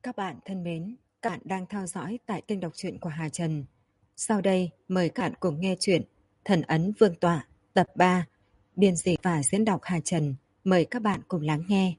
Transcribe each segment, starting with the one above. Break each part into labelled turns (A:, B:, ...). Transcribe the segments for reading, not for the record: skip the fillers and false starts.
A: Các bạn thân mến, các bạn đang theo dõi tại kênh đọc truyện của Hà Trần. Sau đây, mời các bạn cùng nghe truyện Thần Ấn Vương Tọa, tập 3, biên dịch và diễn đọc Hà Trần. Mời các bạn cùng lắng nghe.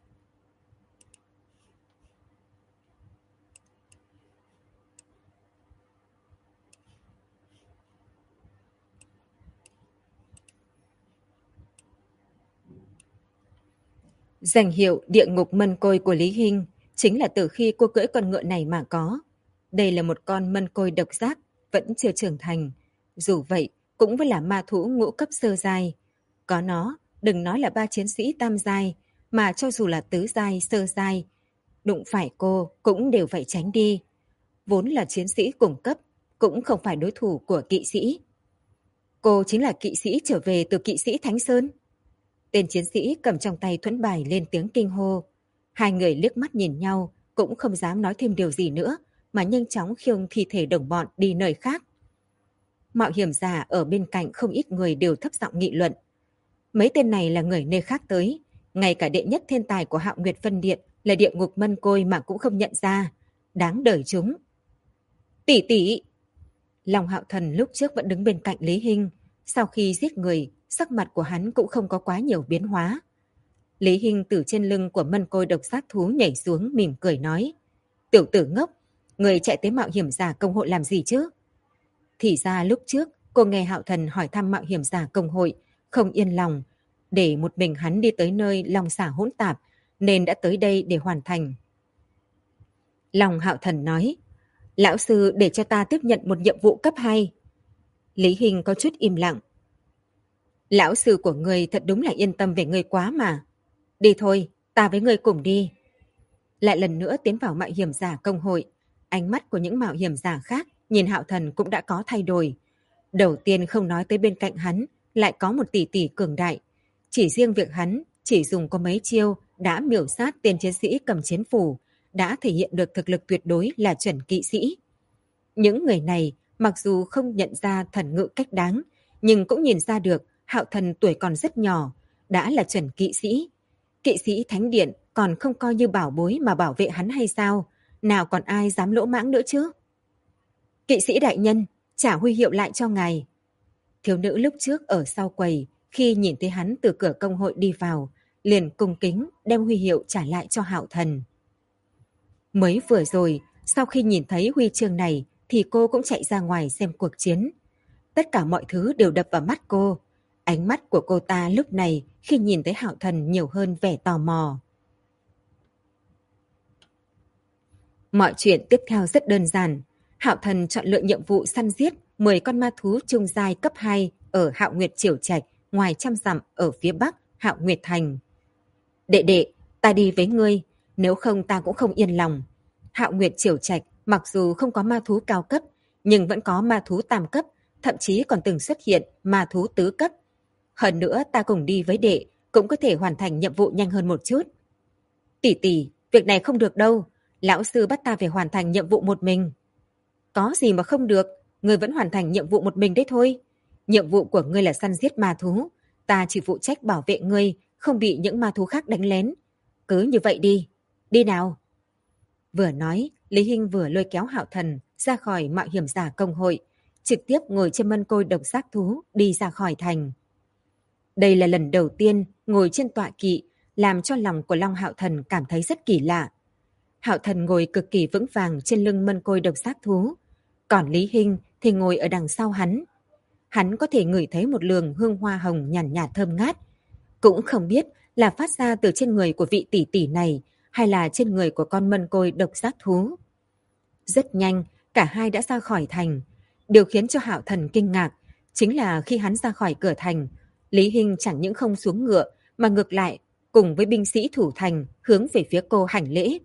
A: Danh hiệu địa ngục mân côi của Lý Hinh chính là từ khi cô cưỡi con ngựa này mà có. Đây là một con mân côi độc giác, vẫn chưa trưởng thành. Dù vậy, cũng vẫn là ma thú ngũ cấp sơ giai. Có nó, đừng nói là 3 chiến sĩ tam giai, mà cho dù là tứ giai, sơ giai, đụng phải cô cũng đều phải tránh đi. Vốn là chiến sĩ cùng cấp, cũng không phải đối thủ của kỵ sĩ. Cô chính là kỵ sĩ trở về từ kỵ sĩ Thánh Sơn. Tên chiến sĩ cầm trong tay thuẫn bài lên tiếng kinh hô. Hai người liếc mắt nhìn nhau, cũng không dám nói thêm điều gì nữa, mà nhanh chóng khiêng thi thể đồng bọn đi nơi khác. Mạo hiểm giả ở bên cạnh không ít người đều thấp giọng nghị luận. Mấy tên này là người nơi khác tới, ngay cả đệ nhất thiên tài của Hạo Nguyệt Phân Điện là địa ngục mân côi mà cũng không nhận ra. Đáng đời chúng. Tỷ tỷ! Long Hạo Thần lúc trước vẫn đứng bên cạnh Lý Hinh. Sau khi giết người, sắc mặt của hắn cũng không có quá nhiều biến hóa. Lý Hinh từ trên lưng của mân côi độc sát thú nhảy xuống mỉm cười nói. Tiểu tử ngốc, người chạy tới mạo hiểm giả công hội làm gì chứ? Thì ra lúc trước cô nghe Hạo Thần hỏi thăm mạo hiểm giả công hội, không yên lòng, để một mình hắn đi tới nơi long xả hỗn tạp, nên đã tới đây để hoàn thành. Long Hạo Thần nói, lão sư để cho ta tiếp nhận một nhiệm vụ cấp 2. Lý Hinh có chút im lặng. Lão sư của ngươi thật đúng là yên tâm về ngươi quá mà. Đi thôi, ta với ngươi cùng đi. Lại lần nữa tiến vào mạo hiểm giả công hội, ánh mắt của những mạo hiểm giả khác nhìn Hạo Thần cũng đã có thay đổi. Đầu tiên không nói tới bên cạnh hắn lại có một tỷ tỷ cường đại. Chỉ riêng việc hắn chỉ dùng có mấy chiêu đã miểu sát tên chiến sĩ cầm chiến phủ, đã thể hiện được thực lực tuyệt đối là chuẩn kỵ sĩ. Những người này mặc dù không nhận ra thần ngữ cách đáng, nhưng cũng nhìn ra được Hạo Thần tuổi còn rất nhỏ, đã là chuẩn kỵ sĩ. Kỵ sĩ Thánh Điện còn không coi như bảo bối mà bảo vệ hắn hay sao? Nào còn ai dám lỗ mãng nữa chứ? Kỵ sĩ đại nhân, trả huy hiệu lại cho ngài. Thiếu nữ lúc trước ở sau quầy, khi nhìn thấy hắn từ cửa công hội đi vào, liền cung kính đem huy hiệu trả lại cho Hạo Thần. Mới vừa rồi, sau khi nhìn thấy huy chương này, thì cô cũng chạy ra ngoài xem cuộc chiến. Tất cả mọi thứ đều đập vào mắt cô. Ánh mắt của cô ta lúc này khi nhìn thấy Hạo Thần nhiều hơn vẻ tò mò. Mọi chuyện tiếp theo rất đơn giản. Hạo Thần chọn lựa nhiệm vụ săn giết 10 con ma thú trung giai cấp 2 ở Hạo Nguyệt Triều Trạch, ngoài trăm dặm ở phía bắc Hạo Nguyệt Thành. Đệ đệ, ta đi với ngươi, nếu không ta cũng không yên lòng. Hạo Nguyệt Triều Trạch mặc dù không có ma thú cao cấp, nhưng vẫn có ma thú tam cấp, thậm chí còn từng xuất hiện ma thú tứ cấp. Hơn nữa ta cùng đi với đệ, cũng có thể hoàn thành nhiệm vụ nhanh hơn một chút. Tỷ tỷ, việc này không được đâu. Lão sư bắt ta phải hoàn thành nhiệm vụ một mình. Có gì mà không được, ngươi vẫn hoàn thành nhiệm vụ một mình đấy thôi. Nhiệm vụ của ngươi là săn giết ma thú. Ta chỉ phụ trách bảo vệ ngươi, không bị những ma thú khác đánh lén. Cứ như vậy đi. Đi nào. Vừa nói, Lý Hinh vừa lôi kéo Hạo Thần ra khỏi mạo hiểm giả công hội, trực tiếp ngồi trên mân côi độc giác thú đi ra khỏi thành. Đây là lần đầu tiên ngồi trên tọa kỵ, làm cho lòng của Long Hạo Thần cảm thấy rất kỳ lạ. Hạo Thần ngồi cực kỳ vững vàng trên lưng mân côi độc giác thú, còn Lý Hinh thì ngồi ở đằng sau hắn. Hắn có thể ngửi thấy một luồng hương hoa hồng nhàn nhạt thơm ngát, cũng không biết là phát ra từ trên người của vị tỷ tỷ này hay là trên người của con mân côi độc giác thú. Rất nhanh, cả hai đã ra khỏi thành. Điều khiến cho Hạo Thần kinh ngạc chính là khi hắn ra khỏi cửa thành, Lý Hinh chẳng những không xuống ngựa mà ngược lại cùng với binh sĩ thủ thành hướng về phía cô hành lễ.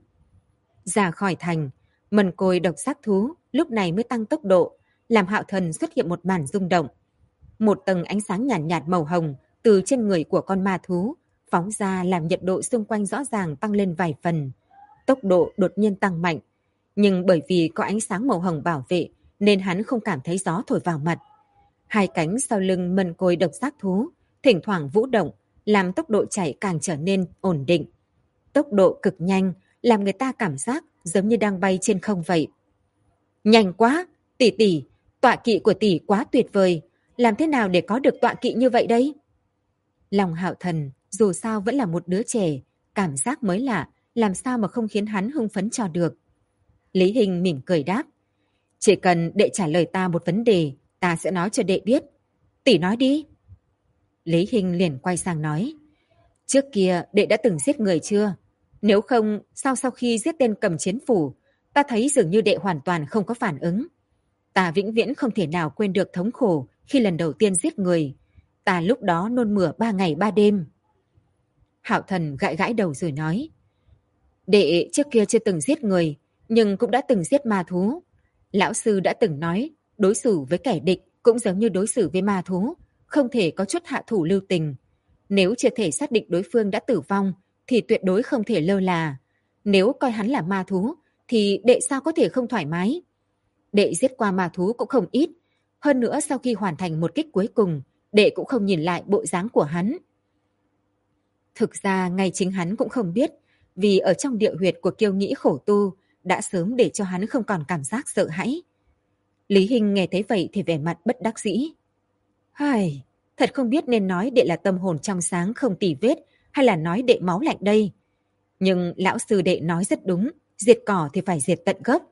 A: Ra khỏi thành, mân côi độc giác thú lúc này mới tăng tốc độ, làm Hạo Thần xuất hiện một màn rung động. Một tầng ánh sáng nhàn nhạt màu hồng từ trên người của con ma thú phóng ra, làm nhiệt độ xung quanh rõ ràng tăng lên vài phần. Tốc độ đột nhiên tăng mạnh, nhưng bởi vì có ánh sáng màu hồng bảo vệ nên hắn không cảm thấy gió thổi vào mặt. Hai cánh sau lưng mân côi độc giác thú thỉnh thoảng vũ động, làm tốc độ chạy càng trở nên ổn định. Tốc độ cực nhanh làm người ta cảm giác giống như đang bay trên không vậy. Nhanh quá, tỷ tỷ, tọa kỵ của tỷ quá tuyệt vời, làm thế nào để có được tọa kỵ như vậy đây? Lòng Hạo Thần dù sao vẫn là một đứa trẻ, cảm giác mới lạ, làm sao mà không khiến hắn hưng phấn cho được. Lý Hình mỉm cười đáp, chỉ cần đệ trả lời ta một vấn đề, ta sẽ nói cho đệ biết. Tỷ nói đi. Lý Hình liền quay sang nói, trước kia đệ đã từng giết người chưa? Nếu không, sao sau khi giết tên cầm chiến phủ, ta thấy dường như đệ hoàn toàn không có phản ứng. Ta vĩnh viễn không thể nào quên được thống khổ khi lần đầu tiên giết người. Ta lúc đó nôn mửa 3 ngày 3 đêm. Hạo Thần gãi gãi đầu rồi nói, đệ trước kia chưa từng giết người, nhưng cũng đã từng giết ma thú. Lão sư đã từng nói, đối xử với kẻ địch cũng giống như đối xử với ma thú, không thể có chút hạ thủ lưu tình. Nếu chưa thể xác định đối phương đã tử vong, thì tuyệt đối không thể lơ là. Nếu coi hắn là ma thú, thì đệ sao có thể không thoải mái? Đệ giết qua ma thú cũng không ít. Hơn nữa sau khi hoàn thành một kích cuối cùng, đệ cũng không nhìn lại bộ dáng của hắn. Thực ra ngay chính hắn cũng không biết, vì ở trong địa huyệt của kiêu nghĩ khổ tu đã sớm để cho hắn không còn cảm giác sợ hãi. Lý Hình nghe thấy vậy thì vẻ mặt bất đắc dĩ. Hài, thật không biết nên nói đệ là tâm hồn trong sáng không tì vết hay là nói đệ máu lạnh đây. Nhưng lão sư đệ nói rất đúng, diệt cỏ thì phải diệt tận gốc.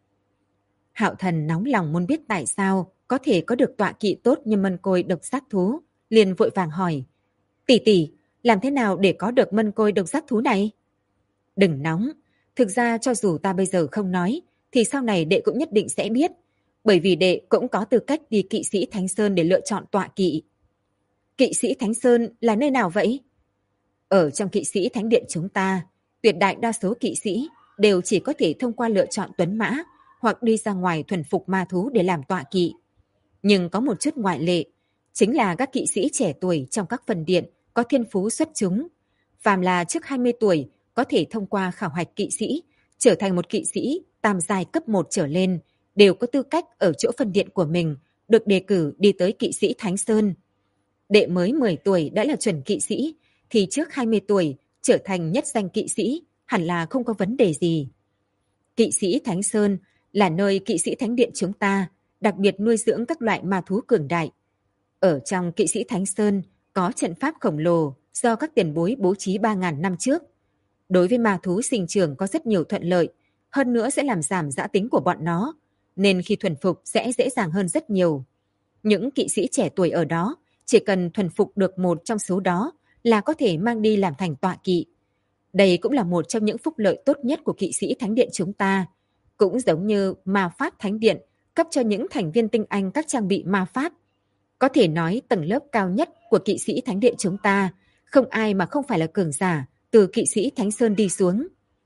A: Hạo Thần nóng lòng muốn biết tại sao có thể có được tọa kỵ tốt như mân côi độc giác thú, liền vội vàng hỏi, tỷ tỷ, làm thế nào để có được mân côi độc giác thú này? Đừng nóng, thực ra cho dù ta bây giờ không nói, thì sau này đệ cũng nhất định sẽ biết, bởi vì đệ cũng có tư cách đi kỵ sĩ Thánh Sơn để lựa chọn tọa kỵ. Kỵ sĩ Thánh Sơn là nơi nào vậy? Ở trong kỵ sĩ Thánh Điện chúng ta, tuyệt đại đa số kỵ sĩ đều chỉ có thể thông qua lựa chọn tuấn mã hoặc đi ra ngoài thuần phục ma thú để làm tọa kỵ. Nhưng có một chút ngoại lệ, chính là các kỵ sĩ trẻ tuổi trong các phần điện có thiên phú xuất chúng. Phàm là trước 20 tuổi có thể thông qua khảo hạch kỵ sĩ, trở thành một kỵ sĩ tam giai cấp 1 trở lên, đều có tư cách ở chỗ phần điện của mình, được đề cử đi tới kỵ sĩ Thánh Sơn. Đệ mới 10 tuổi đã là chuẩn kỵ sĩ, thì trước 20 tuổi trở thành nhất danh kỵ sĩ, hẳn là không có vấn đề gì. Kỵ sĩ Thánh Sơn là nơi kỵ sĩ Thánh Điện chúng ta đặc biệt nuôi dưỡng các loại ma thú cường đại. Ở trong kỵ sĩ Thánh Sơn có trận pháp khổng lồ do các tiền bối bố trí 3.000 năm trước. Đối với ma thú sinh trưởng có rất nhiều thuận lợi, hơn nữa sẽ làm giảm dã tính của bọn nó, nên khi thuần phục sẽ dễ dàng hơn rất nhiều. Những kỵ sĩ trẻ tuổi ở đó chỉ cần thuần phục được một trong số đó là có thể mang đi làm thành tọa kỵ. Đây cũng là một trong những phúc lợi tốt nhất của kỵ sĩ Thánh Điện chúng ta. Cũng giống như ma pháp Thánh Điện cấp cho những thành viên tinh anh các trang bị ma pháp. Có thể nói tầng lớp cao nhất của kỵ sĩ Thánh Điện chúng ta, không ai mà không phải là cường giả từ kỵ sĩ Thánh Sơn đi xuống.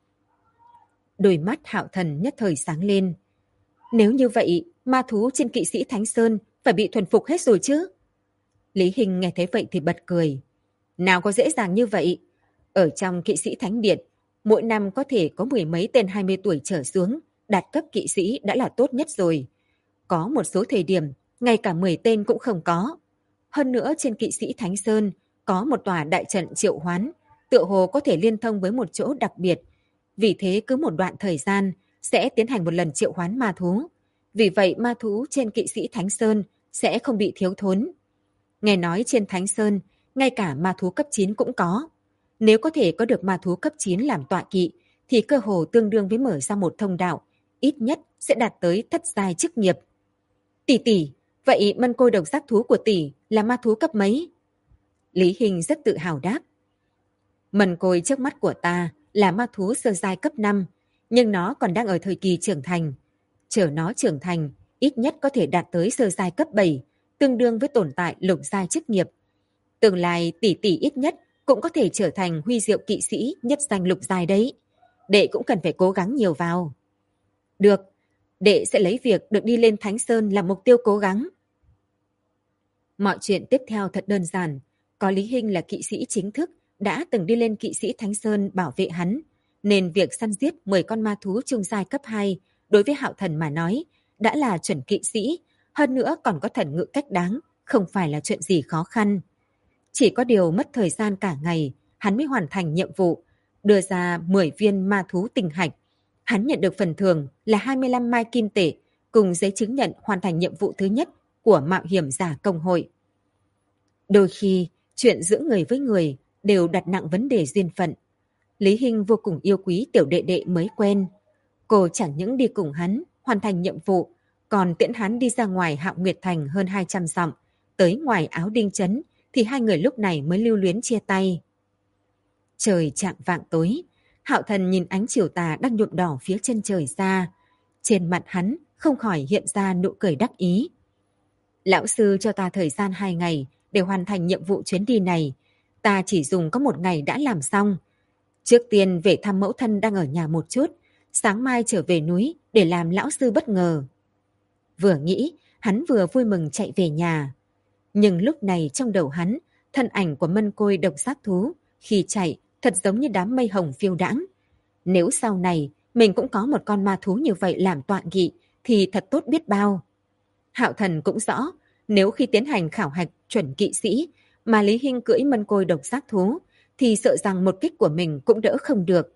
A: Đôi mắt Hạo Thần nhất thời sáng lên. Nếu như vậy, ma thú trên kỵ sĩ Thánh Sơn phải bị thuần phục hết rồi chứ? Lý Hình nghe thấy vậy thì bật cười. Nào có dễ dàng như vậy? Ở trong kỵ sĩ Thánh Điện, mỗi năm có thể có 10 mấy tên 20 tuổi trở xuống, đạt cấp kỵ sĩ đã là tốt nhất rồi. Có một số thời điểm, ngay cả 10 tên cũng không có. Hơn nữa trên kỵ sĩ Thánh Sơn có một tòa đại trận triệu hoán, tựa hồ có thể liên thông với một chỗ đặc biệt. Vì thế cứ một đoạn thời gian sẽ tiến hành một lần triệu hoán ma thú. Vì vậy ma thú trên kỵ sĩ Thánh Sơn sẽ không bị thiếu thốn. Nghe nói trên Thánh Sơn, ngay cả ma thú cấp 9 cũng có. Nếu có thể có được ma thú cấp 9 làm tọa kỵ, thì cơ hồ tương đương với mở ra một thông đạo, ít nhất sẽ đạt tới thất giai chức nghiệp. Tỷ tỷ, vậy mân côi độc giác thú của tỷ là ma thú cấp mấy? Lý Hình rất tự hào đáp. Mân côi trước mắt của ta là ma thú sơ giai cấp 5, nhưng nó còn đang ở thời kỳ trưởng thành. Chờ nó trưởng thành, ít nhất có thể đạt tới sơ giai cấp 7, tương đương với tồn tại lục giai chức nghiệp. Tương lai tỷ tỷ ít nhất cũng có thể trở thành huy diệu kỵ sĩ nhất danh lục giai đấy. Đệ cũng cần phải cố gắng nhiều vào. Được, đệ sẽ lấy việc được đi lên Thánh Sơn làm mục tiêu cố gắng. Mọi chuyện tiếp theo thật đơn giản. Có Lý Hình là kỵ sĩ chính thức, đã từng đi lên kỵ sĩ Thánh Sơn bảo vệ hắn, nên việc săn giết 10 con ma thú trung giai cấp 2 đối với Hạo Thần mà nói đã là chuẩn kỵ sĩ, hơn nữa còn có thần ngự cách đáng, không phải là chuyện gì khó khăn. Chỉ có điều mất thời gian cả ngày, hắn mới hoàn thành nhiệm vụ, đưa ra 10 viên ma thú tinh hạch. Hắn nhận được phần thưởng là 25 mai kim tệ cùng giấy chứng nhận hoàn thành nhiệm vụ thứ nhất của mạo hiểm giả công hội. Đôi khi, chuyện giữa người với người đều đặt nặng vấn đề duyên phận. Lý Hinh vô cùng yêu quý tiểu đệ đệ mới quen. Cô chẳng những đi cùng hắn hoàn thành nhiệm vụ, còn tiễn hắn đi ra ngoài Hạo Nguyệt Thành hơn 200 dặm, tới ngoài Áo Đinh Trấn thì hai người lúc này mới lưu luyến chia tay. Trời chạng vạng tối, Hạo Thần nhìn ánh chiều tà đang nhuộm đỏ phía chân trời xa. Trên mặt hắn không khỏi hiện ra nụ cười đắc ý. Lão sư cho ta thời gian 2 ngày để hoàn thành nhiệm vụ chuyến đi này. Ta chỉ dùng có 1 ngày đã làm xong. Trước tiên về thăm mẫu thân đang ở nhà một chút, sáng mai trở về núi để làm lão sư bất ngờ. Vừa nghĩ, hắn vừa vui mừng chạy về nhà. Nhưng lúc này trong đầu hắn, thân ảnh của mân côi độc giác thú khi chạy thật giống như đám mây hồng phiêu đãng. Nếu sau này mình cũng có một con ma thú như vậy làm tọa kỵ thì thật tốt biết bao. Hạo Thần cũng rõ, nếu khi tiến hành khảo hạch chuẩn kỵ sĩ mà Lý Hinh cưỡi mân côi độc giác thú thì sợ rằng một kích của mình cũng đỡ không được.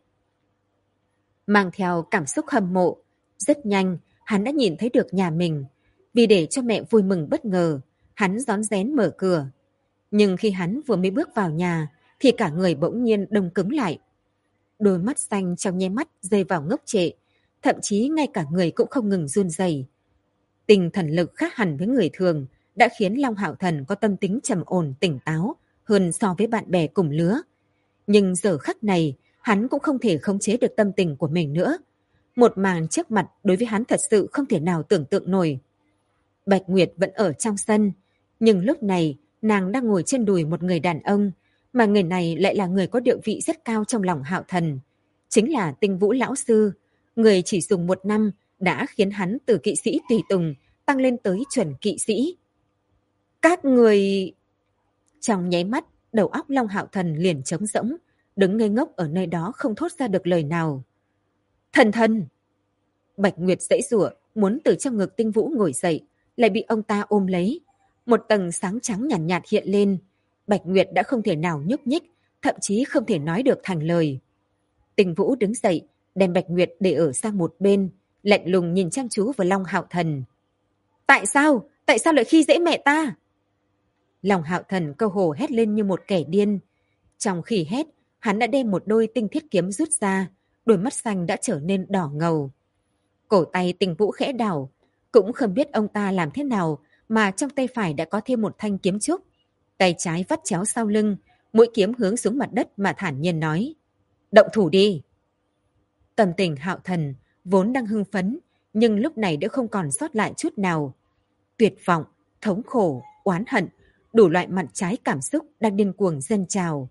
A: Mang theo cảm xúc hâm mộ, rất nhanh hắn đã nhìn thấy được nhà mình. Vì để cho mẹ vui mừng bất ngờ, hắn rón rén mở cửa. Nhưng khi hắn vừa mới bước vào nhà thì cả người bỗng nhiên đông cứng lại. Đôi mắt xanh trong nháy mắt rơi vào ngốc trệ, thậm chí ngay cả người cũng không ngừng run rẩy. Tinh thần lực khác hẳn với người thường đã khiến Long Hạo Thần có tâm tính trầm ổn tỉnh táo hơn so với bạn bè cùng lứa. Nhưng giờ khắc này, hắn cũng không thể khống chế được tâm tình của mình nữa. Một màn trước mặt đối với hắn thật sự không thể nào tưởng tượng nổi. Bạch Nguyệt vẫn ở trong sân, nhưng lúc này nàng đang ngồi trên đùi một người đàn ông, mà người này lại là người có địa vị rất cao trong lòng Hạo Thần. Chính là Tinh Vũ Lão Sư, người chỉ dùng 1 năm đã khiến hắn từ kỵ sĩ tùy tùng tăng lên tới chuẩn kỵ sĩ. Các người... Trong nháy mắt, đầu óc Long Hạo Thần liền trống rỗng, đứng ngây ngốc ở nơi đó không thốt ra được lời nào. Thần thần! Bạch Nguyệt giãy giụa, muốn từ trong ngực Tinh Vũ ngồi dậy, lại bị ông ta ôm lấy. Một tầng sáng trắng nhàn nhạt hiện lên. Bạch Nguyệt đã không thể nào nhúc nhích, thậm chí không thể nói được thành lời. Tinh Vũ đứng dậy, đem Bạch Nguyệt để ở sang một bên, lạnh lùng nhìn chăm chú vào Long Hạo Thần. Tại sao? Tại sao lại khi dễ mẹ ta? Long Hạo Thần cơ hồ hét lên như một kẻ điên. Trong khi hét, hắn đã đem một đôi tinh thiết kiếm rút ra, đôi mắt xanh đã trở nên đỏ ngầu. Cổ tay Tinh Vũ khẽ đảo, cũng không biết ông ta làm thế nào mà trong tay phải đã có thêm một thanh kiếm trúc. Tay trái vắt chéo sau lưng, mũi kiếm hướng xuống mặt đất mà thản nhiên nói. Động thủ đi! Tâm tình Hạo Thần vốn đang hưng phấn, nhưng lúc này đã không còn sót lại chút nào. Tuyệt vọng, thống khổ, oán hận, đủ loại mặt trái cảm xúc đang điên cuồng dâng trào.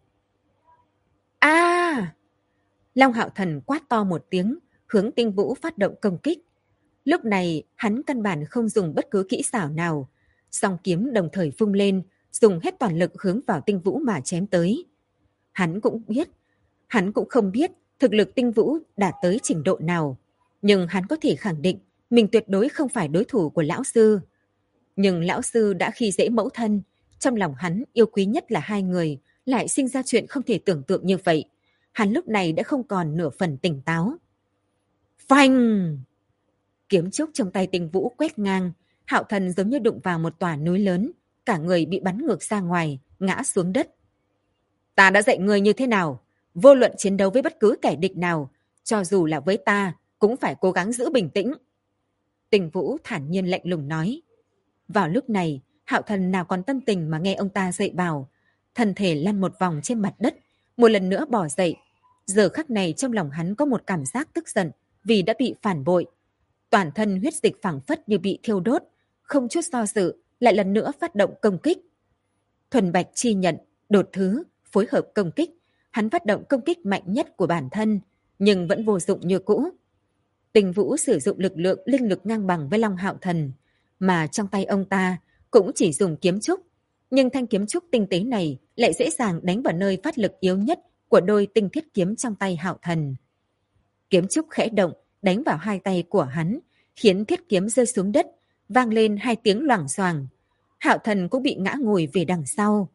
A: A! Long Hạo Thần quát to một tiếng, hướng Tinh Vũ phát động công kích. Lúc này, hắn căn bản không dùng bất cứ kỹ xảo nào. Song kiếm đồng thời phung lên, dùng hết toàn lực hướng vào Tinh Vũ mà chém tới. Hắn cũng không biết thực lực Tinh Vũ đạt tới trình độ nào. Nhưng hắn có thể khẳng định mình tuyệt đối không phải đối thủ của lão sư. Nhưng lão sư đã khi dễ mẫu thân. Trong lòng hắn yêu quý nhất là hai người, lại sinh ra chuyện không thể tưởng tượng như vậy. Hắn lúc này đã không còn nửa phần tỉnh táo. Phanh! Kiếm trúc trong tay Tinh Vũ quét ngang, Hạo Thần giống như đụng vào một tòa núi lớn, cả người bị bắn ngược ra ngoài, ngã xuống đất. Ta đã dạy người như thế nào? Vô luận chiến đấu với bất cứ kẻ địch nào, cho dù là với ta, cũng phải cố gắng giữ bình tĩnh. Tinh Vũ thản nhiên lạnh lùng nói. Vào lúc này, Hạo Thần nào còn tâm tình mà nghe ông ta dạy bảo. Thân thể lăn một vòng trên mặt đất, một lần nữa bỏ dậy. Giờ khắc này trong lòng hắn có một cảm giác tức giận vì đã bị phản bội. Toàn thân huyết dịch phảng phất như bị thiêu đốt, không chút do dự, lại lần nữa phát động công kích. Thuần Bạch chi nhận, đột thứ, phối hợp công kích. Hắn phát động công kích mạnh nhất của bản thân, nhưng vẫn vô dụng như cũ. Tinh Vũ sử dụng lực lượng linh lực ngang bằng với Long Hạo Thần, mà trong tay ông ta cũng chỉ dùng kiếm trúc. Nhưng thanh kiếm trúc tinh tế này lại dễ dàng đánh vào nơi phát lực yếu nhất của đôi tinh thiết kiếm trong tay Hạo Thần. Kiếm trúc khẽ động, đánh vào hai tay của hắn, khiến thiết kiếm rơi xuống đất, vang lên 2 tiếng loảng xoảng. Hạo Thần cũng bị ngã ngồi về đằng sau.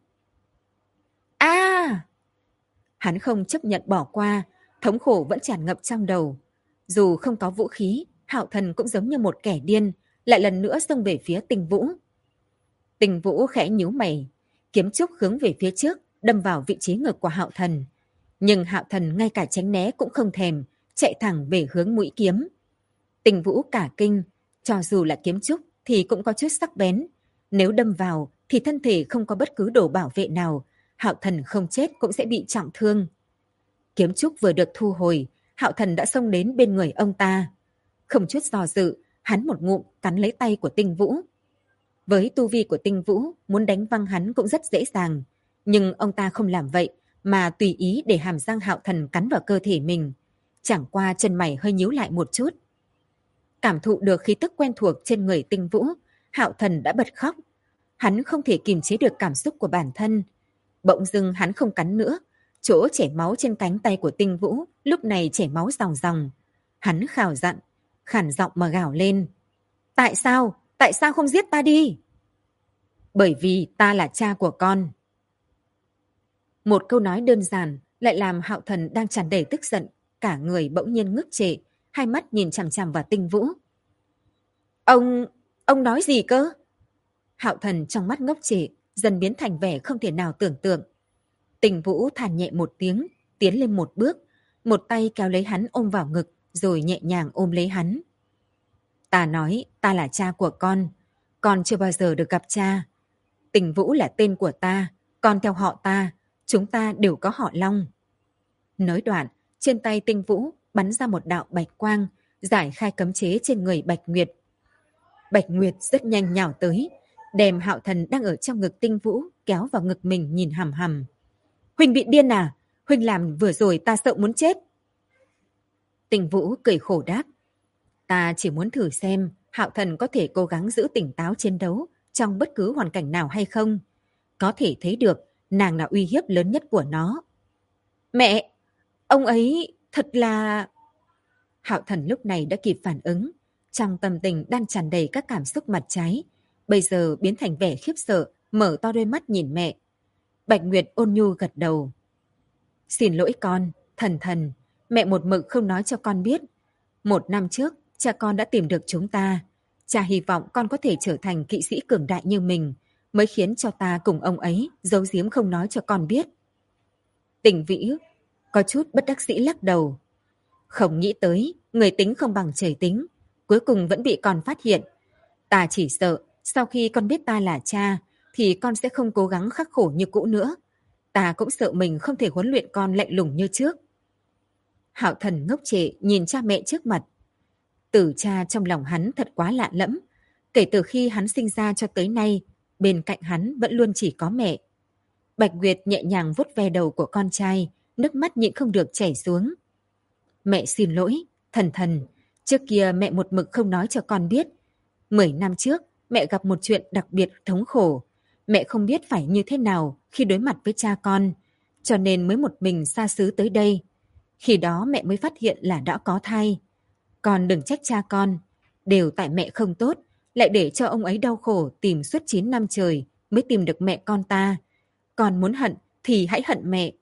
A: A! Hắn không chấp nhận bỏ qua, thống khổ vẫn tràn ngập trong đầu. Dù không có vũ khí, Hạo Thần cũng giống như một kẻ điên, lại lần nữa xông về phía Tinh Vũ. Tinh Vũ khẽ nhíu mày, kiếm trúc hướng về phía trước, đâm vào vị trí ngực của Hạo Thần. Nhưng Hạo Thần ngay cả tránh né cũng không thèm, chạy thẳng về hướng mũi kiếm. Tinh Vũ cả kinh, cho dù là kiếm trúc thì cũng có chút sắc bén. Nếu đâm vào thì thân thể không có bất cứ đồ bảo vệ nào, Hạo Thần không chết cũng sẽ bị trọng thương. Kiếm trúc vừa được thu hồi, Hạo Thần đã xông đến bên người ông ta. Không chút do dự, hắn một ngụm cắn lấy tay của Tinh Vũ. Với tu vi của Tinh Vũ, muốn đánh văng hắn cũng rất dễ dàng. Nhưng ông ta không làm vậy, mà tùy ý để hàm răng Hạo Thần cắn vào cơ thể mình. Chẳng qua chân mày hơi nhíu lại một chút. Cảm thụ được khí tức quen thuộc trên người Tinh Vũ, Hạo Thần đã bật khóc. Hắn không thể kiềm chế được cảm xúc của bản thân. Bỗng dưng hắn không cắn nữa. Chỗ chảy máu trên cánh tay của Tinh Vũ lúc này chảy máu ròng ròng. Hắn khàn giọng mà gào lên. Tại sao? Tại sao không giết ta đi? Bởi vì ta là cha của con. Một câu nói đơn giản lại làm Hạo Thần đang tràn đầy tức giận, cả người bỗng nhiên ngước trệ, hai mắt nhìn chằm chằm vào Tinh Vũ. Ông nói gì cơ? Hạo Thần trong mắt ngốc trệ, dần biến thành vẻ không thể nào tưởng tượng. Tinh Vũ thản nhẹ một tiếng, tiến lên một bước, một tay kéo lấy hắn ôm vào ngực, rồi nhẹ nhàng ôm lấy hắn. Ta nói, ta là cha của con chưa bao giờ được gặp cha. Tinh Vũ là tên của ta, con theo họ ta, chúng ta đều có họ Long. Nói đoạn, trên tay Tinh Vũ bắn ra một đạo bạch quang, giải khai cấm chế trên người Bạch Nguyệt. Bạch Nguyệt rất nhanh nhào tới, đem Hạo Thần đang ở trong ngực Tinh Vũ kéo vào ngực mình nhìn hằm hằm. Huynh bị điên à? Huynh làm vừa rồi ta sợ muốn chết. Tinh Vũ cười khổ đáp. Ta chỉ muốn thử xem Hạo Thần có thể cố gắng giữ tỉnh táo chiến đấu trong bất cứ hoàn cảnh nào hay không. Có thể thấy được nàng là uy hiếp lớn nhất của nó. Mẹ! Ông ấy thật là... Hạo Thần lúc này đã kịp phản ứng. Trong tâm tình đang tràn đầy các cảm xúc mặt trái. Bây giờ biến thành vẻ khiếp sợ, mở to đôi mắt nhìn mẹ. Bạch Nguyệt ôn nhu gật đầu. Xin lỗi con, Thần, mẹ một mực không nói cho con biết. 1 năm trước, cha con đã tìm được chúng ta. Cha hy vọng con có thể trở thành kỵ sĩ cường đại như mình, mới khiến cho ta cùng ông ấy giấu giếm không nói cho con biết. Tình Vĩ có chút bất đắc dĩ lắc đầu. Không nghĩ tới, người tính không bằng trời tính, cuối cùng vẫn bị con phát hiện. Ta chỉ sợ, sau khi con biết ta là cha, thì con sẽ không cố gắng khắc khổ như cũ nữa. Ta cũng sợ mình không thể huấn luyện con lạnh lùng như trước. Hạo Thần ngốc trệ nhìn cha mẹ trước mặt. Từ cha trong lòng hắn thật quá lạ lẫm. Kể từ khi hắn sinh ra cho tới nay, bên cạnh hắn vẫn luôn chỉ có mẹ. Bạch Nguyệt nhẹ nhàng vuốt ve đầu của con trai, nước mắt nhịn không được chảy xuống. Mẹ xin lỗi, Thần, trước kia mẹ một mực không nói cho con biết. 10 năm trước, mẹ gặp một chuyện đặc biệt thống khổ. Mẹ không biết phải như thế nào khi đối mặt với cha con, cho nên mới một mình xa xứ tới đây. Khi đó mẹ mới phát hiện là đã có thai. Con đừng trách cha con, đều tại mẹ không tốt, lại để cho ông ấy đau khổ tìm suốt 9 năm trời mới tìm được mẹ con ta. Con muốn hận thì hãy hận mẹ.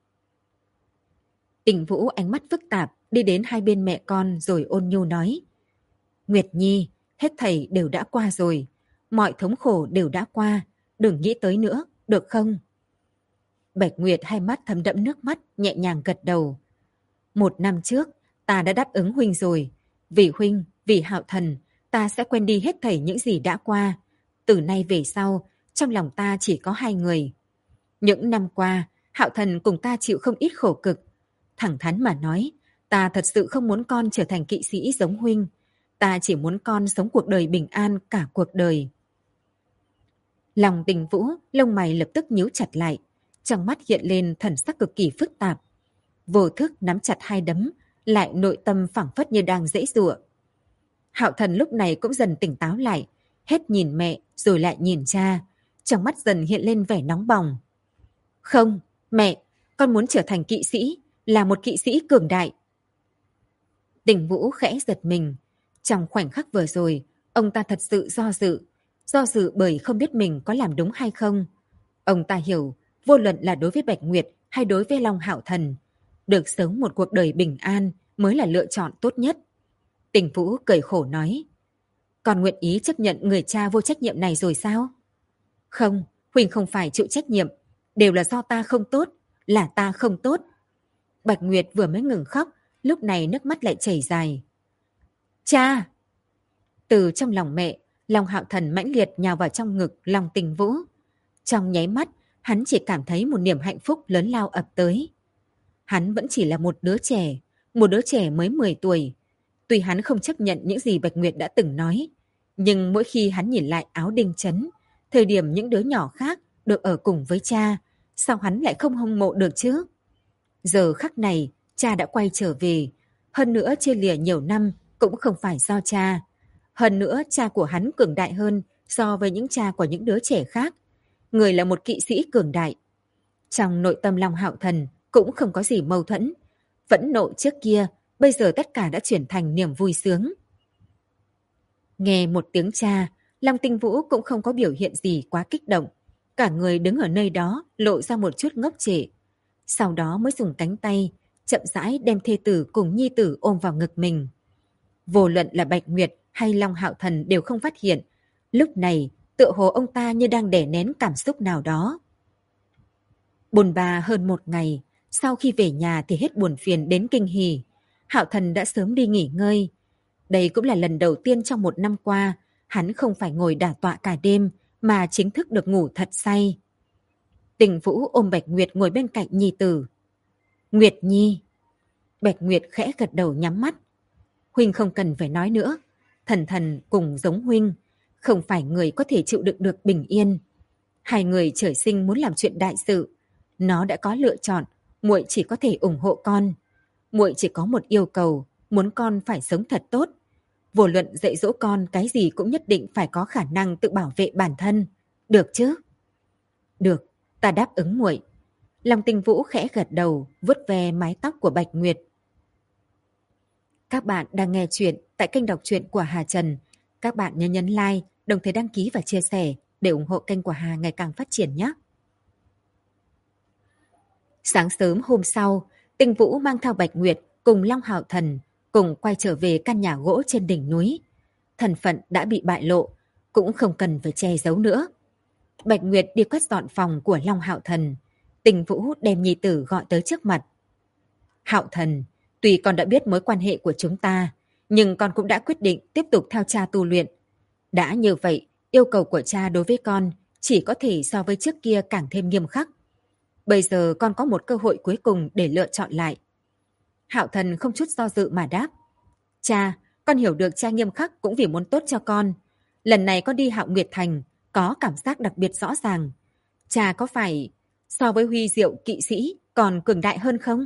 A: Tình Vũ ánh mắt phức tạp đi đến hai bên mẹ con rồi ôn nhu nói. Nguyệt Nhi, hết thảy đều đã qua rồi. Mọi thống khổ đều đã qua. Đừng nghĩ tới nữa, được không? Bạch Nguyệt hai mắt thấm đẫm nước mắt, nhẹ nhàng gật đầu. 1 năm trước, ta đã đáp ứng huynh rồi. Vì huynh, vì Hạo Thần, ta sẽ quên đi hết thảy những gì đã qua. Từ nay về sau, trong lòng ta chỉ có 2 người. Những năm qua, Hạo Thần cùng ta chịu không ít khổ cực. Thẳng thắn mà nói, ta thật sự không muốn con trở thành kỵ sĩ giống huynh. Ta chỉ muốn con sống cuộc đời bình an cả cuộc đời. Lòng Tình Vũ, lông mày lập tức nhíu chặt lại. Trong mắt hiện lên thần sắc cực kỳ phức tạp. Vô thức nắm chặt hai đấm, lại nội tâm phảng phất như đang giãy giụa. Hạo Thần lúc này cũng dần tỉnh táo lại, hết nhìn mẹ rồi lại nhìn cha, trong mắt dần hiện lên vẻ nóng bỏng. Không, mẹ, con muốn trở thành kỵ sĩ, là một kỵ sĩ cường đại. Tình Vũ khẽ giật mình. Trong khoảnh khắc vừa rồi, ông ta thật sự do dự bởi không biết mình có làm đúng hay không. Ông ta hiểu, vô luận là đối với Bạch Nguyệt hay đối với Long Hạo Thần, được sống một cuộc đời bình an mới là lựa chọn tốt nhất. Tình Vũ cười khổ nói. Con nguyện ý chấp nhận người cha vô trách nhiệm này rồi sao? Không, Huỳnh không phải chịu trách nhiệm. Đều là do ta không tốt, là ta không tốt. Bạch Nguyệt vừa mới ngừng khóc, lúc này nước mắt lại chảy dài. Cha! Từ trong lòng mẹ, Long Hạo Thần mãnh liệt nhào vào trong ngực Long Tình Vũ. Trong nháy mắt, hắn chỉ cảm thấy một niềm hạnh phúc lớn lao ập tới. Hắn vẫn chỉ là một đứa trẻ mới 10 tuổi. Tuy hắn không chấp nhận những gì Bạch Nguyệt đã từng nói, nhưng mỗi khi hắn nhìn lại áo đinh chấn, thời điểm những đứa nhỏ khác được ở cùng với cha, sao hắn lại không hâm mộ được chứ? Giờ khắc này, cha đã quay trở về, hơn nữa chia lìa nhiều năm cũng không phải do cha. Hơn nữa cha của hắn cường đại hơn so với những cha của những đứa trẻ khác. Người là một kỵ sĩ cường đại. Trong nội tâm Long Hạo Thần cũng không có gì mâu thuẫn. Phẫn nộ trước kia, bây giờ tất cả đã chuyển thành niềm vui sướng. Nghe một tiếng cha, Long Tinh Vũ cũng không có biểu hiện gì quá kích động. Cả người đứng ở nơi đó lộ ra một chút ngốc trệ. Sau đó mới dùng cánh tay, chậm rãi đem thê tử cùng nhi tử ôm vào ngực mình. Vô luận là Bạch Nguyệt hay Long Hạo Thần đều không phát hiện. Lúc này, tựa hồ ông ta như đang đè nén cảm xúc nào đó. Bồn ba hơn một ngày, sau khi về nhà thì hết buồn phiền đến kinh hỉ. Hạo Thần đã sớm đi nghỉ ngơi. Đây cũng là lần đầu tiên trong một năm qua, hắn không phải ngồi đả tọa cả đêm, mà chính thức được ngủ thật say. Tình Vũ ôm Bạch Nguyệt ngồi bên cạnh nhi tử. Nguyệt Nhi. Bạch Nguyệt khẽ gật đầu nhắm mắt. Huynh không cần phải nói nữa. Thần Thần cùng giống Huynh, không phải người có thể chịu đựng được bình yên. Hai người trời sinh muốn làm chuyện đại sự. Nó đã có lựa chọn, muội chỉ có thể ủng hộ con. Muội chỉ có một yêu cầu, muốn con phải sống thật tốt. Vô luận dạy dỗ con cái gì cũng nhất định phải có khả năng tự bảo vệ bản thân. Được chứ? Được, ta đáp ứng muội. Long Tinh Vũ khẽ gật đầu, vuốt ve mái tóc của Bạch Nguyệt. Các bạn đang nghe chuyện tại kênh đọc truyện của Hà Trần. Các bạn nhớ nhấn like, đồng thời đăng ký và chia sẻ để ủng hộ kênh của Hà ngày càng phát triển nhé. Sáng sớm hôm sau, Tinh Vũ mang theo Bạch Nguyệt cùng Long Hạo Thần cùng quay trở về căn nhà gỗ trên đỉnh núi. Thân phận đã bị bại lộ, cũng không cần phải che giấu nữa. Bạch Nguyệt đi quét dọn phòng của Long Hạo Thần. Tinh Vũ đem nhi tử gọi tới trước mặt. Hạo Thần, tuy con đã biết mối quan hệ của chúng ta, nhưng con cũng đã quyết định tiếp tục theo cha tu luyện. Đã như vậy, yêu cầu của cha đối với con chỉ có thể so với trước kia càng thêm nghiêm khắc. Bây giờ con có một cơ hội cuối cùng để lựa chọn lại. Hạo Thần không chút do dự mà đáp. Cha, con hiểu được cha nghiêm khắc cũng vì muốn tốt cho con. Lần này con đi Hạo Nguyệt Thành, có cảm giác đặc biệt rõ ràng. Cha có phải so với huy diệu kỵ sĩ còn cường đại hơn không?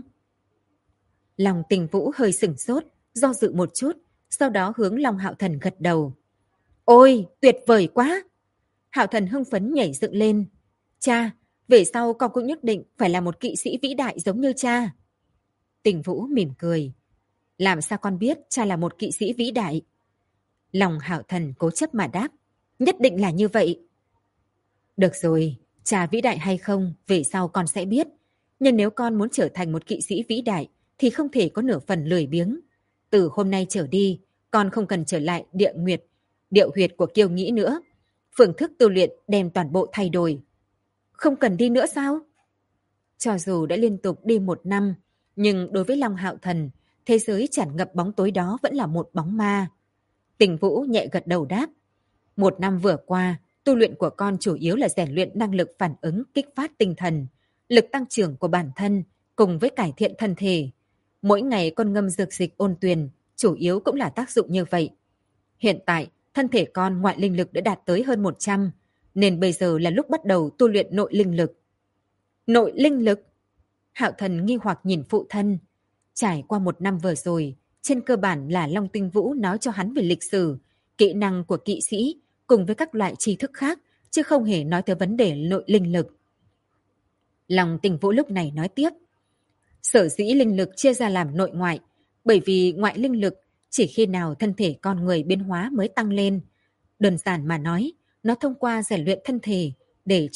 A: Lòng Tình Vũ hơi sửng sốt, do dự một chút, sau đó hướng Long Hạo Thần gật đầu. Ôi, tuyệt vời quá! Hạo Thần hưng phấn nhảy dựng lên. Cha, về sau con cũng nhất định phải là một kỵ sĩ vĩ đại giống như cha. Tình Vũ mỉm cười. Làm sao con biết cha là một kỵ sĩ vĩ đại? Lòng Hạo Thần cố chấp mà đáp. Nhất định là như vậy. Được rồi, cha vĩ đại hay không, về sau con sẽ biết. Nhưng nếu con muốn trở thành một kỵ sĩ vĩ đại, thì không thể có nửa phần lười biếng. Từ hôm nay trở đi, con không cần trở lại điệu huyệt của Kiêu Nghĩ nữa. Phương thức tu luyện đem toàn bộ thay đổi. Không cần đi nữa sao? Cho dù đã liên tục đi 1 năm, nhưng đối với Long Hạo Thần, thế giới tràn ngập bóng tối đó vẫn là một bóng ma. Tình Vũ nhẹ gật đầu đáp. 1 năm vừa qua, tu luyện của con chủ yếu là rèn luyện năng lực phản ứng kích phát tinh thần, lực tăng trưởng của bản thân, cùng với cải thiện thân thể. Mỗi ngày con ngâm dược dịch ôn tuyền, chủ yếu cũng là tác dụng như vậy. Hiện tại, thân thể con ngoại linh lực đã đạt tới hơn 100, nên bây giờ là lúc bắt đầu tu luyện nội linh lực. Nội linh lực? Hạo Thần nghi hoặc nhìn phụ thân. Trải qua 1 năm vừa rồi, trên cơ bản là Long Tinh Vũ nói cho hắn về lịch sử, kỹ năng của kỵ sĩ, cùng với các loại tri thức khác, chứ không hề nói tới vấn đề nội linh lực. Long Tinh Vũ lúc này nói tiếp. Sở dĩ linh lực chia ra làm nội ngoại, bởi vì ngoại linh lực chỉ khi nào thân thể con người biến hóa mới tăng lên. Đơn giản mà nói, nó thông qua rèn luyện thân thể để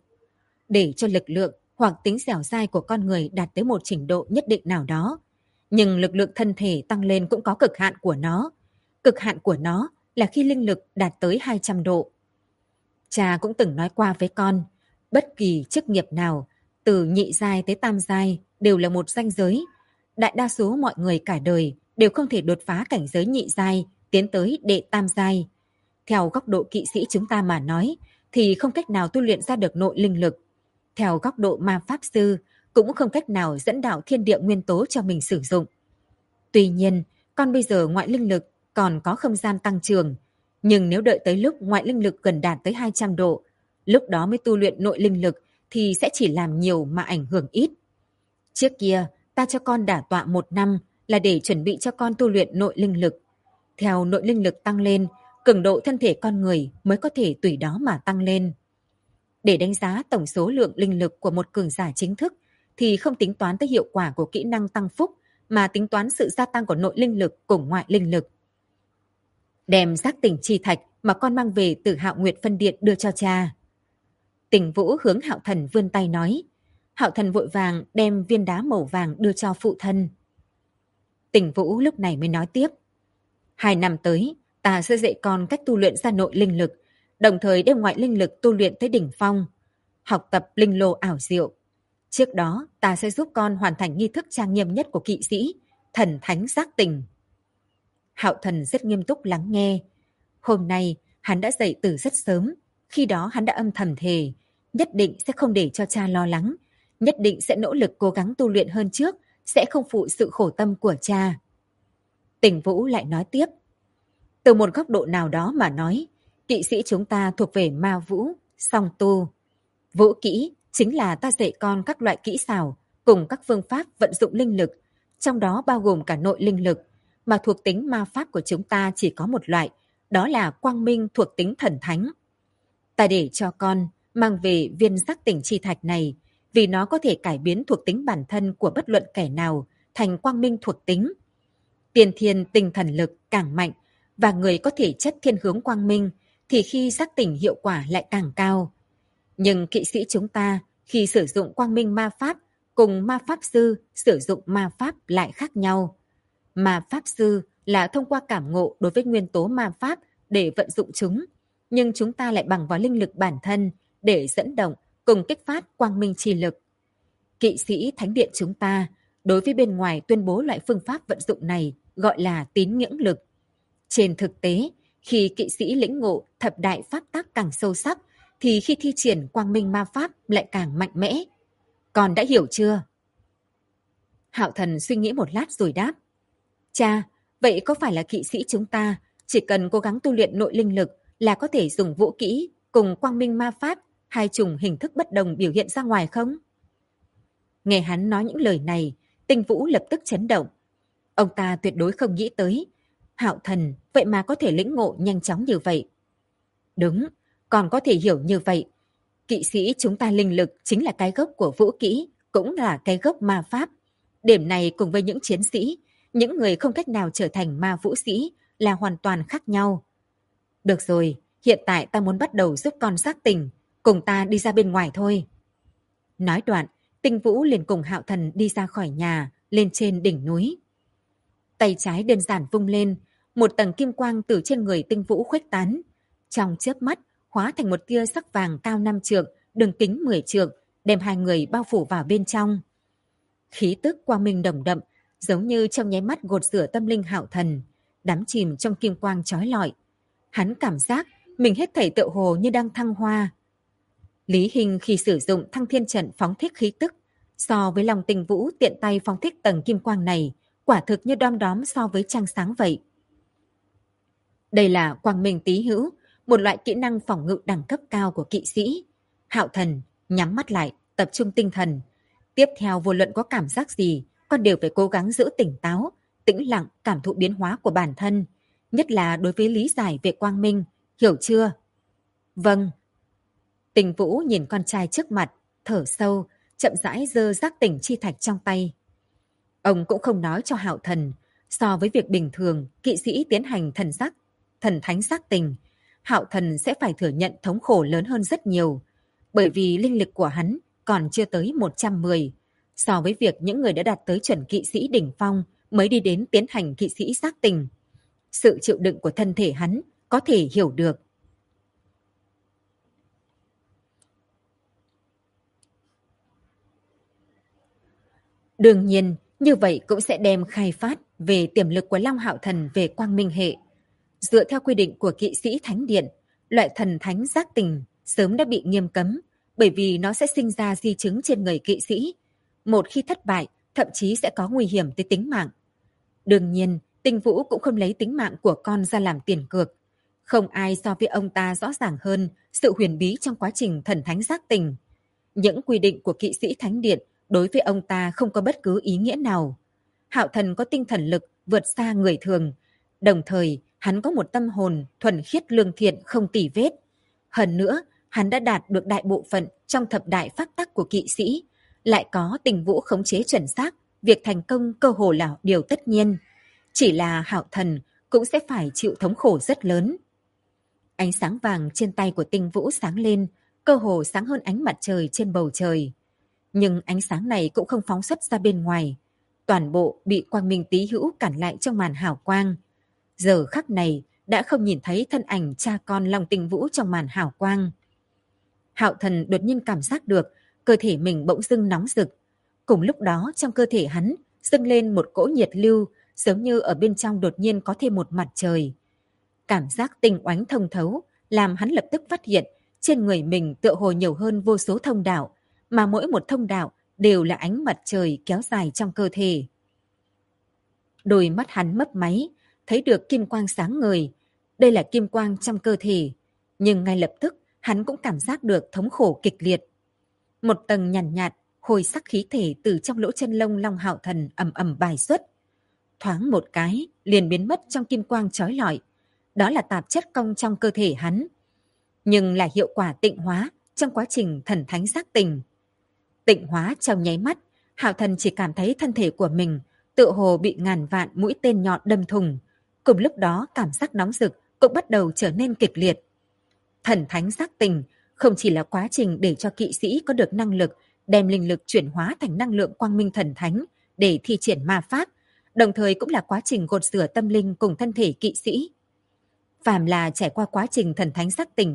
A: cho lực lượng hoặc tính dẻo dai của con người đạt tới một trình độ nhất định nào đó. Nhưng lực lượng thân thể tăng lên cũng có cực hạn của nó. cực hạn của nó là khi linh lực đạt tới 200 độ. Cha cũng từng nói qua với con, bất kỳ chức nghiệp nào, từ nhị giai tới tam giai đều là một ranh giới. Đại đa số mọi người cả đời đều không thể đột phá cảnh giới nhị giai, tiến tới đệ tam giai. Theo góc độ kỵ sĩ chúng ta mà nói, thì không cách nào tu luyện ra được nội linh lực. Theo góc độ ma pháp sư, cũng không cách nào dẫn đạo thiên địa nguyên tố cho mình sử dụng. Tuy nhiên, con bây giờ ngoại linh lực còn có không gian tăng trưởng, nhưng nếu đợi tới lúc ngoại linh lực gần đạt tới 200 độ, lúc đó mới tu luyện nội linh lực thì sẽ chỉ làm nhiều mà ảnh hưởng ít. Trước kia, ta cho con đả tọa 1 năm là để chuẩn bị cho con tu luyện nội linh lực. Theo nội linh lực tăng lên, cường độ thân thể con người mới có thể tùy đó mà tăng lên. Để đánh giá tổng số lượng linh lực của một cường giả chính thức thì không tính toán tới hiệu quả của kỹ năng tăng phúc, mà tính toán sự gia tăng của nội linh lực cùng ngoại linh lực. Đem giác tỉnh chi thạch mà con mang về từ Hạo Nguyệt Phân Điện đưa cho cha. Tỉnh Vũ hướng Hạo Thần vươn tay nói. Hạo Thần vội vàng đem viên đá màu vàng đưa cho phụ thân. Tỉnh Vũ lúc này mới nói tiếp. 2 năm tới, ta sẽ dạy con cách tu luyện ra nội linh lực, đồng thời đem ngoại linh lực tu luyện tới đỉnh phong, học tập linh lô ảo diệu. Trước đó, ta sẽ giúp con hoàn thành nghi thức trang nghiêm nhất của kỵ sĩ, thần thánh giác tỉnh. Hạo Thần rất nghiêm túc lắng nghe. Hôm nay, hắn đã dậy từ rất sớm. Khi đó hắn đã âm thầm thề, nhất định sẽ không để cho cha lo lắng, nhất định sẽ nỗ lực cố gắng tu luyện hơn trước, sẽ không phụ sự khổ tâm của cha. Tỉnh Vũ lại nói tiếp. Từ một góc độ nào đó mà nói, kỵ sĩ chúng ta thuộc về ma vũ, song tu. Vũ kỹ chính là ta dạy con các loại kỹ xảo cùng các phương pháp vận dụng linh lực, trong đó bao gồm cả nội linh lực, mà thuộc tính ma pháp của chúng ta chỉ có một loại, đó là quang minh thuộc tính thần thánh. Ta để cho con mang về viên giác tỉnh chi thạch này, vì nó có thể cải biến thuộc tính bản thân của bất luận kẻ nào thành quang minh thuộc tính. Tiên thiên tinh thần lực càng mạnh và người có thể chất thiên hướng quang minh thì khi giác tỉnh hiệu quả lại càng cao. Nhưng kỵ sĩ chúng ta khi sử dụng quang minh ma pháp cùng ma pháp sư sử dụng ma pháp lại khác nhau. Ma pháp sư là thông qua cảm ngộ đối với nguyên tố ma pháp để vận dụng chúng, nhưng chúng ta lại bằng vào linh lực bản thân để dẫn động cùng kích phát quang minh chi lực. Kỵ sĩ thánh điện chúng ta đối với bên ngoài tuyên bố loại phương pháp vận dụng này gọi là tín ngưỡng lực. Trên thực tế, khi kỵ sĩ lĩnh ngộ thập đại pháp tác càng sâu sắc, thì khi thi triển quang minh ma pháp lại càng mạnh mẽ. Con đã hiểu chưa? Hạo Thần suy nghĩ một lát rồi đáp. Cha, vậy có phải là kỵ sĩ chúng ta chỉ cần cố gắng tu luyện nội linh lực là có thể dùng vũ kỹ cùng quang minh ma pháp hai chủng hình thức bất đồng biểu hiện ra ngoài không? Nghe hắn nói những lời này, Tinh Vũ lập tức chấn động. Ông ta tuyệt đối không nghĩ tới Hạo Thần vậy mà có thể lĩnh ngộ nhanh chóng như vậy. Đúng, còn có thể hiểu như vậy. Kỵ sĩ chúng ta linh lực chính là cái gốc của vũ kỹ, cũng là cái gốc ma pháp. Điểm này cùng với những chiến sĩ, những người không cách nào trở thành ma vũ sĩ là hoàn toàn khác nhau. Được rồi, hiện tại ta muốn bắt đầu giúp con giác tỉnh, cùng ta đi ra bên ngoài thôi. Nói đoạn, Tinh Vũ liền cùng Hạo Thần đi ra khỏi nhà, lên trên đỉnh núi. Tay trái đơn giản vung lên, một tầng kim quang từ trên người Tinh Vũ khuếch tán. Trong chớp mắt, hóa thành một tia sắc vàng cao 5 trượng, đường kính 10 trượng, đem hai người bao phủ vào bên trong. Khí tức quang minh đồng đậm, giống như trong nháy mắt gột rửa tâm linh Hạo Thần, đắm chìm trong kim quang chói lọi. Hắn cảm giác mình hết thảy tựa hồ như đang thăng hoa. Lý Hinh khi sử dụng Thăng Thiên Trận phóng thích khí tức, so với lòng Tinh Vũ tiện tay phóng thích tầng kim quang này, quả thực như đom đóm so với trăng sáng vậy. Đây là quang minh tý hữu, một loại kỹ năng phòng ngự đẳng cấp cao của kỵ sĩ. Hạo Thần nhắm mắt lại, tập trung tinh thần. Tiếp theo vô luận có cảm giác gì, con đều phải cố gắng giữ tỉnh táo, tĩnh lặng cảm thụ biến hóa của bản thân, nhất là đối với lý giải về quang minh, hiểu chưa? Vâng. Tinh Vũ nhìn con trai trước mặt, thở sâu, chậm rãi giơ giác tỉnh chi thạch trong tay. Ông cũng không nói cho Hạo Thần, so với việc bình thường kỵ sĩ tiến hành thần thánh giác tỉnh, Hạo Thần sẽ phải thừa nhận thống khổ lớn hơn rất nhiều, bởi vì linh lực của hắn còn chưa tới 110, so với việc những người đã đạt tới chuẩn kỵ sĩ đỉnh phong mới đi đến tiến hành kỵ sĩ giác tỉnh. Sự chịu đựng của thân thể hắn có thể hiểu được. Đương nhiên, như vậy cũng sẽ đem khai phát về tiềm lực của Long Hạo Thần về quang minh hệ. Dựa theo quy định của kỵ sĩ Thánh Điện, loại thần thánh giác tình sớm đã bị nghiêm cấm, bởi vì nó sẽ sinh ra di chứng trên người kỵ sĩ. Một khi thất bại, thậm chí sẽ có nguy hiểm tới tính mạng. Đương nhiên, Tinh Vũ cũng không lấy tính mạng của con ra làm tiền cược. Không ai so với ông ta rõ ràng hơn sự huyền bí trong quá trình thần thánh giác tình. Những quy định của kỵ sĩ Thánh Điện đối với ông ta không có bất cứ ý nghĩa nào. Hạo Thần có tinh thần lực vượt xa người thường, đồng thời hắn có một tâm hồn thuần khiết lương thiện không tì vết. Hơn nữa, hắn đã đạt được đại bộ phận trong thập đại pháp tắc của kỵ sĩ, lại có Tinh Vũ khống chế chuẩn xác, việc thành công cơ hồ là điều tất nhiên. Chỉ là Hạo Thần cũng sẽ phải chịu thống khổ rất lớn. Ánh sáng vàng trên tay của Tinh Vũ sáng lên, cơ hồ sáng hơn ánh mặt trời trên bầu trời. Nhưng ánh sáng này cũng không phóng xuất ra bên ngoài. Toàn bộ bị quang minh tý hữu cản lại trong màn hào quang. Giờ khắc này đã không nhìn thấy thân ảnh cha con Long Tinh Vũ trong màn hào quang. Hạo Thần đột nhiên cảm giác được cơ thể mình bỗng dưng nóng rực. Cùng lúc đó trong cơ thể hắn dâng lên một cỗ nhiệt lưu, giống như ở bên trong đột nhiên có thêm một mặt trời. Cảm giác tinh oánh thông thấu làm hắn lập tức phát hiện trên người mình tựa hồ nhiều hơn vô số thông đạo, mà mỗi một thông đạo đều là ánh mặt trời kéo dài trong cơ thể. Đôi mắt hắn mấp máy, thấy được kim quang sáng ngời. Đây là kim quang trong cơ thể, nhưng ngay lập tức hắn cũng cảm giác được thống khổ kịch liệt. Một tầng nhàn nhạt, hồi sắc khí thể từ trong lỗ chân lông Long Hạo Thần ầm ầm bài xuất. Thoáng một cái, liền biến mất trong kim quang chói lọi. Đó là tạp chất cong trong cơ thể hắn, nhưng là hiệu quả tịnh hóa trong quá trình thần thánh giác tình. Tịnh hóa trong nháy mắt, Hạo Thần chỉ cảm thấy thân thể của mình tựa hồ bị ngàn vạn mũi tên nhọn đâm thủng. Cùng lúc đó cảm giác nóng rực cũng bắt đầu trở nên kịch liệt. Thần thánh giác tình không chỉ là quá trình để cho kỵ sĩ có được năng lực đem linh lực chuyển hóa thành năng lượng quang minh thần thánh để thi triển ma pháp, đồng thời cũng là quá trình gột rửa tâm linh cùng thân thể kỵ sĩ. Phàm là trải qua quá trình thần thánh giác tình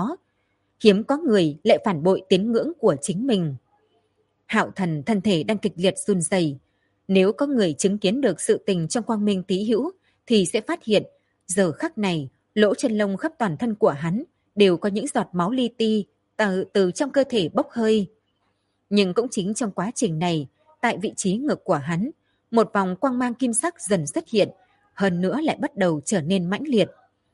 A: hiếm có người lại phản bội tín ngưỡng của chính mình. Hạo Thần thân thể đang kịch liệt run rẩy. Nếu có người chứng kiến được sự tình trong quang minh tý hữu thì sẽ phát hiện giờ khắc này lỗ chân lông khắp toàn thân của hắn đều có những giọt máu li ti từ trong cơ thể bốc hơi. Nhưng cũng chính trong quá trình này, tại vị trí ngực của hắn, một vòng quang mang kim sắc dần xuất hiện, hơn nữa lại bắt đầu trở nên mãnh liệt.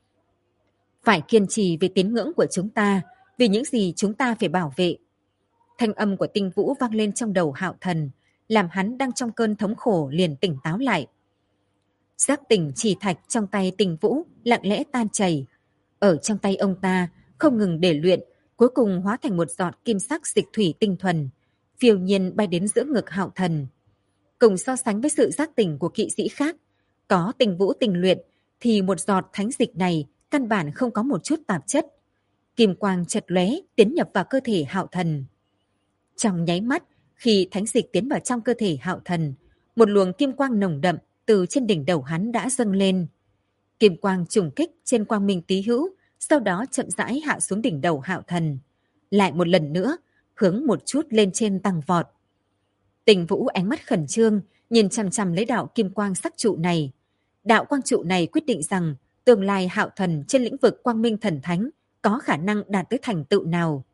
A: Phải kiên trì về tín ngưỡng của chúng ta, vì những gì chúng ta phải bảo vệ. Thanh âm của Tinh Vũ vang lên trong đầu Hạo Thần, làm hắn đang trong cơn thống khổ liền tỉnh táo lại. Giác tỉnh chỉ thạch trong tay Tinh Vũ lặng lẽ tan chảy. Ở trong tay ông ta không ngừng để luyện, cuối cùng hóa thành một giọt kim sắc dịch thủy tinh thuần, phiêu nhiên bay đến giữa ngực Hạo Thần. Cùng so sánh với sự giác tỉnh của kỵ sĩ khác, có Tinh Vũ tình luyện thì một giọt thánh dịch này căn bản không có một chút tạp chất. Kim quang chật lóe tiến nhập vào cơ thể Hạo Thần. Trong nháy mắt, khi thánh dịch tiến vào trong cơ thể Hạo Thần, một luồng kim quang nồng đậm từ trên đỉnh đầu hắn đã dâng lên. Kim quang trùng kích trên quang minh tý hữu, sau đó chậm rãi hạ xuống đỉnh đầu Hạo Thần. Lại một lần nữa, hướng một chút lên trên tăng vọt. Tinh Vũ ánh mắt khẩn trương, nhìn chằm chằm lấy đạo kim quang sắc trụ này. Đạo quang trụ này quyết định rằng tương lai Hạo Thần trên lĩnh vực quang minh thần thánh có khả năng đạt tới thành tựu nào.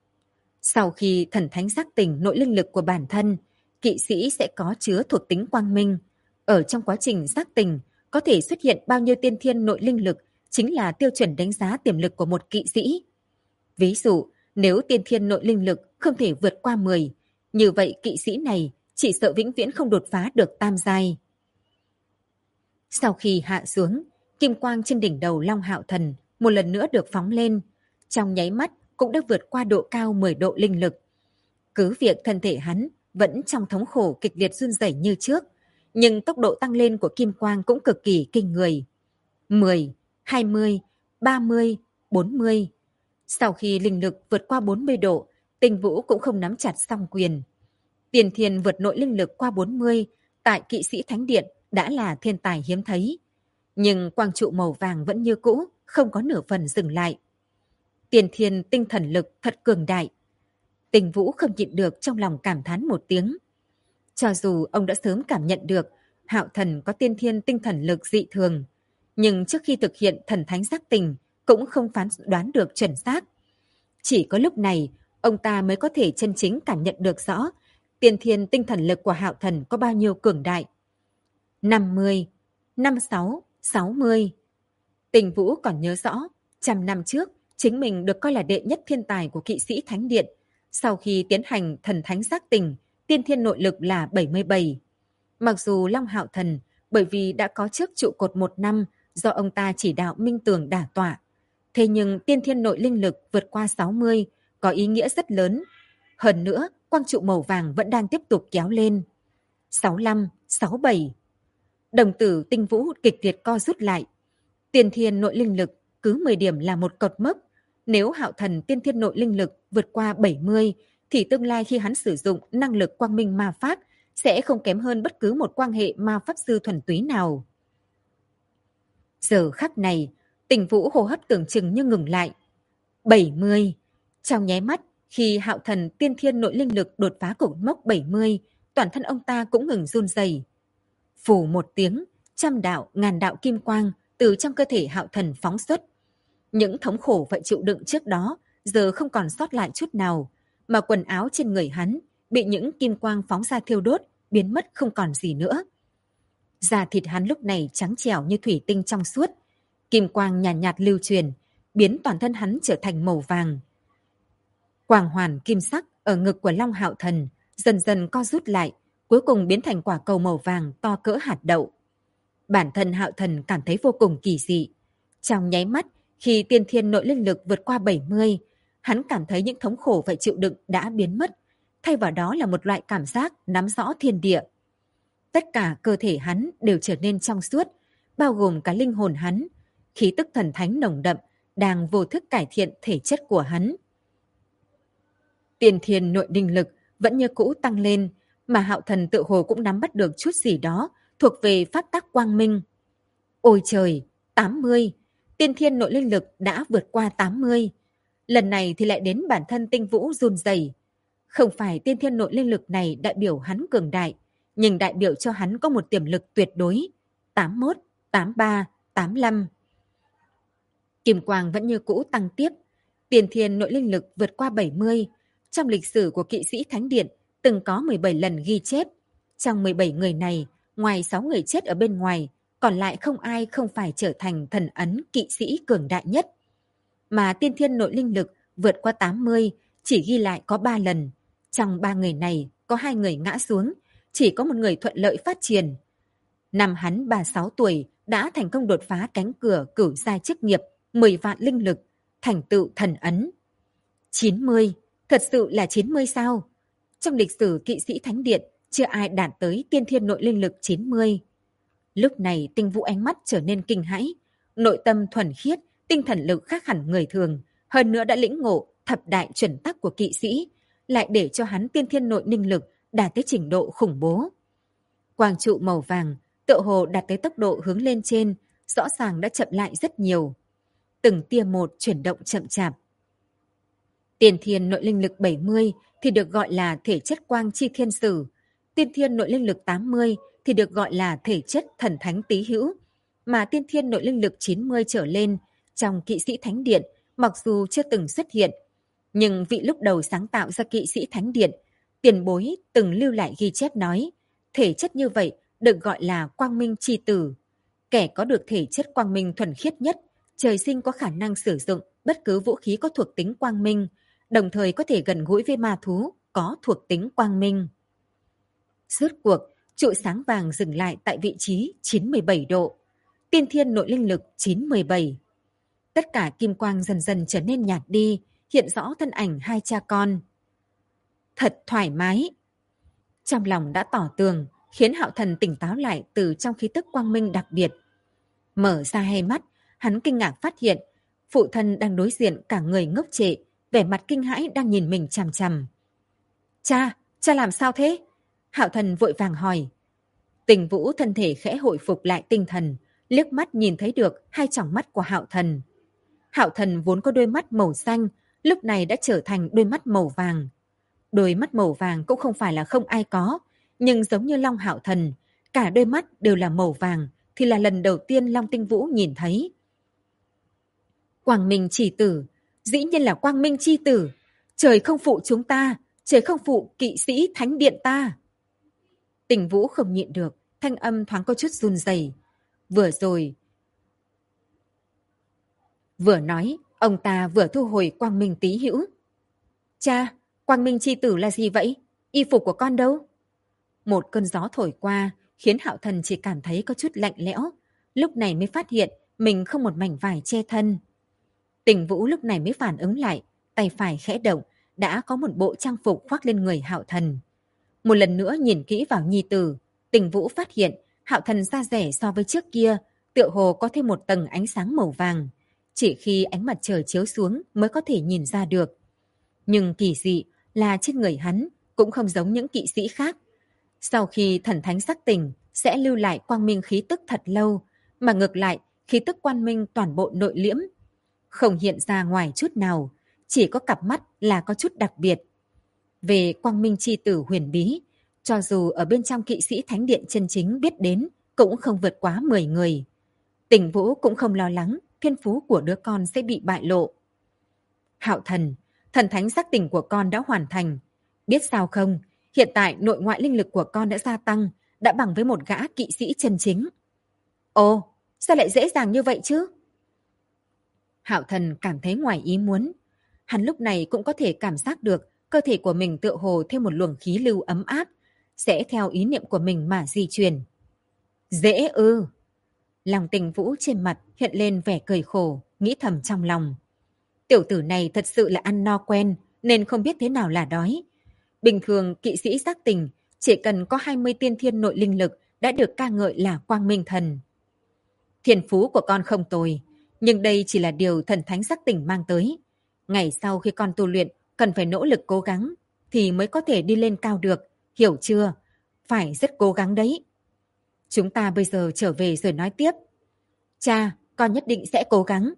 A: Sau khi thần thánh giác tỉnh nội linh lực của bản thân, kỵ sĩ sẽ có chứa thuộc tính quang minh. Ở trong quá trình giác tỉnh, có thể xuất hiện bao nhiêu tiên thiên nội linh lực chính là tiêu chuẩn đánh giá tiềm lực của một kỵ sĩ. Ví dụ, nếu tiên thiên nội linh lực không thể vượt qua 10, như vậy kỵ sĩ này chỉ sợ vĩnh viễn không đột phá được tam giai. Sau khi hạ xuống, kim quang trên đỉnh đầu Long Hạo Thần một lần nữa được phóng lên, trong nháy mắt cũng đã vượt qua độ cao 10 độ linh lực. Cứ việc thân thể hắn vẫn trong thống khổ kịch liệt run rẩy như trước, nhưng tốc độ tăng lên của kim quang cũng cực kỳ kinh người. 10, 20, 30, 40. Sau khi linh lực vượt qua 40 độ, Tinh Vũ cũng không nắm chặt song quyền. Tiền thiên vượt nội linh lực qua 40, tại kỵ sĩ Thánh Điện đã là thiên tài hiếm thấy. Nhưng quang trụ màu vàng vẫn như cũ, không có nửa phần dừng lại. Tiên thiên tinh thần lực thật cường đại. Tình Vũ không nhịn được trong lòng cảm thán một tiếng. Cho dù ông đã sớm cảm nhận được Hạo Thần có tiên thiên tinh thần lực dị thường, nhưng trước khi thực hiện thần thánh giác tình cũng không phán đoán được chuẩn xác. Chỉ có lúc này, ông ta mới có thể chân chính cảm nhận được rõ tiên thiên tinh thần lực của Hạo Thần có bao nhiêu cường đại. 50, 56, 60. Tình Vũ còn nhớ rõ, 100 năm trước, chính mình được coi là đệ nhất thiên tài của kỵ sĩ Thánh Điện. Sau khi tiến hành thần thánh giác tình, tiên thiên nội lực là 77. Mặc dù Long Hạo Thần, bởi vì đã có trước trụ cột 1 năm do ông ta chỉ đạo minh tường đả tọa, thế nhưng tiên thiên nội linh lực vượt qua 60, có ý nghĩa rất lớn. Hơn nữa, quang trụ màu vàng vẫn đang tiếp tục kéo lên. 65, 67. Đồng tử Tinh Vũ kịch liệt co rút lại. Tiên thiên nội linh lực cứ 10 điểm là một cột mốc. Nếu Hạo Thần tiên thiên nội linh lực vượt qua 70, thì tương lai khi hắn sử dụng năng lực quang minh ma pháp sẽ không kém hơn bất cứ một quan hệ ma pháp sư thuần túy nào. Giờ khắc này, Tình Vũ hô hấp tưởng chừng như ngừng lại. 70. Trong nháy mắt, khi Hạo Thần tiên thiên nội linh lực đột phá cột mốc 70, toàn thân ông ta cũng ngừng run rẩy. Phù một tiếng, 100 đạo, ngàn đạo kim quang từ trong cơ thể Hạo Thần phóng xuất. Những thống khổ phải chịu đựng trước đó giờ không còn sót lại chút nào, mà quần áo trên người hắn bị những kim quang phóng ra thiêu đốt, biến mất không còn gì nữa. Da thịt hắn lúc này trắng trẻo như thủy tinh trong suốt, kim quang nhàn nhạt lưu truyền, biến toàn thân hắn trở thành màu vàng. Quang hoàn kim sắc ở ngực của Long Hạo Thần dần dần co rút lại, cuối cùng biến thành quả cầu màu vàng to cỡ hạt đậu. Bản thân Hạo Thần cảm thấy vô cùng kỳ dị. Trong nháy mắt, khi tiên thiên nội linh lực vượt qua 70, hắn cảm thấy những thống khổ phải chịu đựng đã biến mất, thay vào đó là một loại cảm giác nắm rõ thiên địa. Tất cả cơ thể hắn đều trở nên trong suốt, bao gồm cả linh hồn hắn. Khí tức thần thánh nồng đậm đang vô thức cải thiện thể chất của hắn. Tiên thiên nội linh lực vẫn như cũ tăng lên, mà Hạo Thần tự hồ cũng nắm bắt được chút gì đó thuộc về pháp tắc quang minh. Ôi trời, 80! Tiên thiên nội linh lực đã vượt qua 80. Lần này thì lại đến bản thân Tinh Vũ run rẩy. Không phải tiên thiên nội linh lực này đại biểu hắn cường đại, nhưng đại biểu cho hắn có một tiềm lực tuyệt đối. 81, 83, 85. Kim quang vẫn như cũ tăng tiếp. Tiên thiên nội linh lực vượt qua 70. Trong lịch sử của kỵ sĩ Thánh Điện, từng có 17 lần ghi chép. Trong 17 người này, ngoài 6 người chết ở bên ngoài, còn lại không ai không phải trở thành thần ấn kỵ sĩ cường đại nhất. Mà tiên thiên nội linh lực vượt qua 80 chỉ ghi lại có 3 lần. Trong 3 người này, có 2 người ngã xuống, chỉ có một người thuận lợi phát triển. Năm hắn 36 tuổi đã thành công đột phá cánh cửa cửu giai chức nghiệp 10 vạn linh lực, thành tựu thần ấn. 90, thật sự là 90 sao? Trong lịch sử kỵ sĩ Thánh Điện, chưa ai đạt tới tiên thiên nội linh lực 90. Lúc này Tinh Vũ ánh mắt trở nên kinh hãi, nội tâm thuần khiết, tinh thần lực khác hẳn người thường, hơn nữa đã lĩnh ngộ thập đại chuẩn tắc của kỵ sĩ, lại để cho hắn tiên thiên nội linh lực đạt tới trình độ khủng bố. Quang trụ màu vàng, tựa hồ đạt tới tốc độ hướng lên trên, rõ ràng đã chậm lại rất nhiều. Từng tia một chuyển động chậm chạp. Tiên thiên nội linh lực 70 thì được gọi là thể chất quang chi thiên sử, tiên thiên nội linh lực 80 thì được gọi là thể chất thần thánh tý hữu, mà tiên thiên nội linh lực 90 trở lên trong kỵ sĩ Thánh Điện mặc dù chưa từng xuất hiện, nhưng vị lúc đầu sáng tạo ra kỵ sĩ Thánh Điện, tiền bối từng lưu lại ghi chép nói, thể chất như vậy được gọi là quang minh chi tử. Kẻ có được thể chất quang minh thuần khiết nhất, trời sinh có khả năng sử dụng bất cứ vũ khí có thuộc tính quang minh, đồng thời có thể gần gũi với ma thú có thuộc tính quang minh. Rốt cuộc, trụ sáng vàng dừng lại tại vị trí 97 độ. Tiên thiên nội linh lực 917. Tất cả kim quang dần dần trở nên nhạt đi, hiện rõ thân ảnh hai cha con. Thật thoải mái. Trong lòng đã tỏ tường, khiến Hạo Thần tỉnh táo lại từ trong khí tức quang minh đặc biệt. Mở ra hai mắt, hắn kinh ngạc phát hiện, phụ thân đang đối diện cả người ngốc trệ, vẻ mặt kinh hãi đang nhìn mình chằm chằm. Cha làm sao thế? Hạo Thần vội vàng hỏi. Tình Vũ thân thể khẽ hồi phục lại tinh thần, liếc mắt nhìn thấy được hai tròng mắt của Hạo Thần. Hạo Thần vốn có đôi mắt màu xanh, lúc này đã trở thành đôi mắt màu vàng. Đôi mắt màu vàng cũng không phải là không ai có, nhưng giống như Long Hạo Thần, cả đôi mắt đều là màu vàng thì là lần đầu tiên Long Tinh Vũ nhìn thấy. Quang Minh Chi Tử, dĩ nhiên là Quang Minh Chi Tử, trời không phụ chúng ta, trời không phụ kỵ sĩ thánh điện ta. Tình Vũ không nhịn được, thanh âm thoáng có chút run rẩy. Vừa nói, ông ta vừa thu hồi Quang Minh Tý Hữu. Cha, Quang Minh Chi Tử là gì vậy? Y phục của con đâu? Một cơn gió thổi qua, khiến Hạo Thần chỉ cảm thấy có chút lạnh lẽo. Lúc này mới phát hiện mình không một mảnh vải che thân. Tình Vũ lúc này mới phản ứng lại, tay phải khẽ động, đã có một bộ trang phục khoác lên người Hạo Thần. Một lần nữa nhìn kỹ vào nhi tử, Tình Vũ phát hiện Hạo Thần da rẻ so với trước kia, tựa hồ có thêm một tầng ánh sáng màu vàng. Chỉ khi ánh mặt trời chiếu xuống mới có thể nhìn ra được. Nhưng kỳ dị là trên người hắn cũng không giống những kỵ sĩ khác. Sau khi thần thánh giác tỉnh sẽ lưu lại quang minh khí tức thật lâu, mà ngược lại khí tức quang minh toàn bộ nội liễm. Không hiện ra ngoài chút nào, chỉ có cặp mắt là có chút đặc biệt. Về quang minh chi tử huyền bí, cho dù ở bên trong kỵ sĩ thánh điện chân chính biết đến, cũng không vượt quá 10 người. Tình Vũ cũng không lo lắng thiên phú của đứa con sẽ bị bại lộ. Hạo Thần, thần thánh giác tỉnh của con đã hoàn thành. Biết sao không, hiện tại nội ngoại linh lực của con đã gia tăng, đã bằng với một gã kỵ sĩ chân chính. Ồ, sao lại dễ dàng như vậy chứ? Hạo Thần cảm thấy ngoài ý muốn. Hắn lúc này cũng có thể cảm giác được cơ thể của mình tựa hồ thêm một luồng khí lưu ấm áp, sẽ theo ý niệm của mình mà di chuyển. Dễ ư. Lòng Tình Vũ trên mặt hiện lên vẻ cười khổ, nghĩ thầm trong lòng. Tiểu tử này thật sự là ăn no quen, nên không biết thế nào là đói. Bình thường kỵ sĩ giác tình chỉ cần có 20 tiên thiên nội linh lực đã được ca ngợi là quang minh thần. Thiên phú của con không tồi, nhưng đây chỉ là điều thần thánh giác tỉnh mang tới. Ngày sau khi con tu luyện, cần phải nỗ lực cố gắng, thì mới có thể đi lên cao được, hiểu chưa? Phải rất cố gắng đấy. Chúng ta bây giờ trở về rồi nói tiếp. Cha, con nhất định sẽ cố gắng.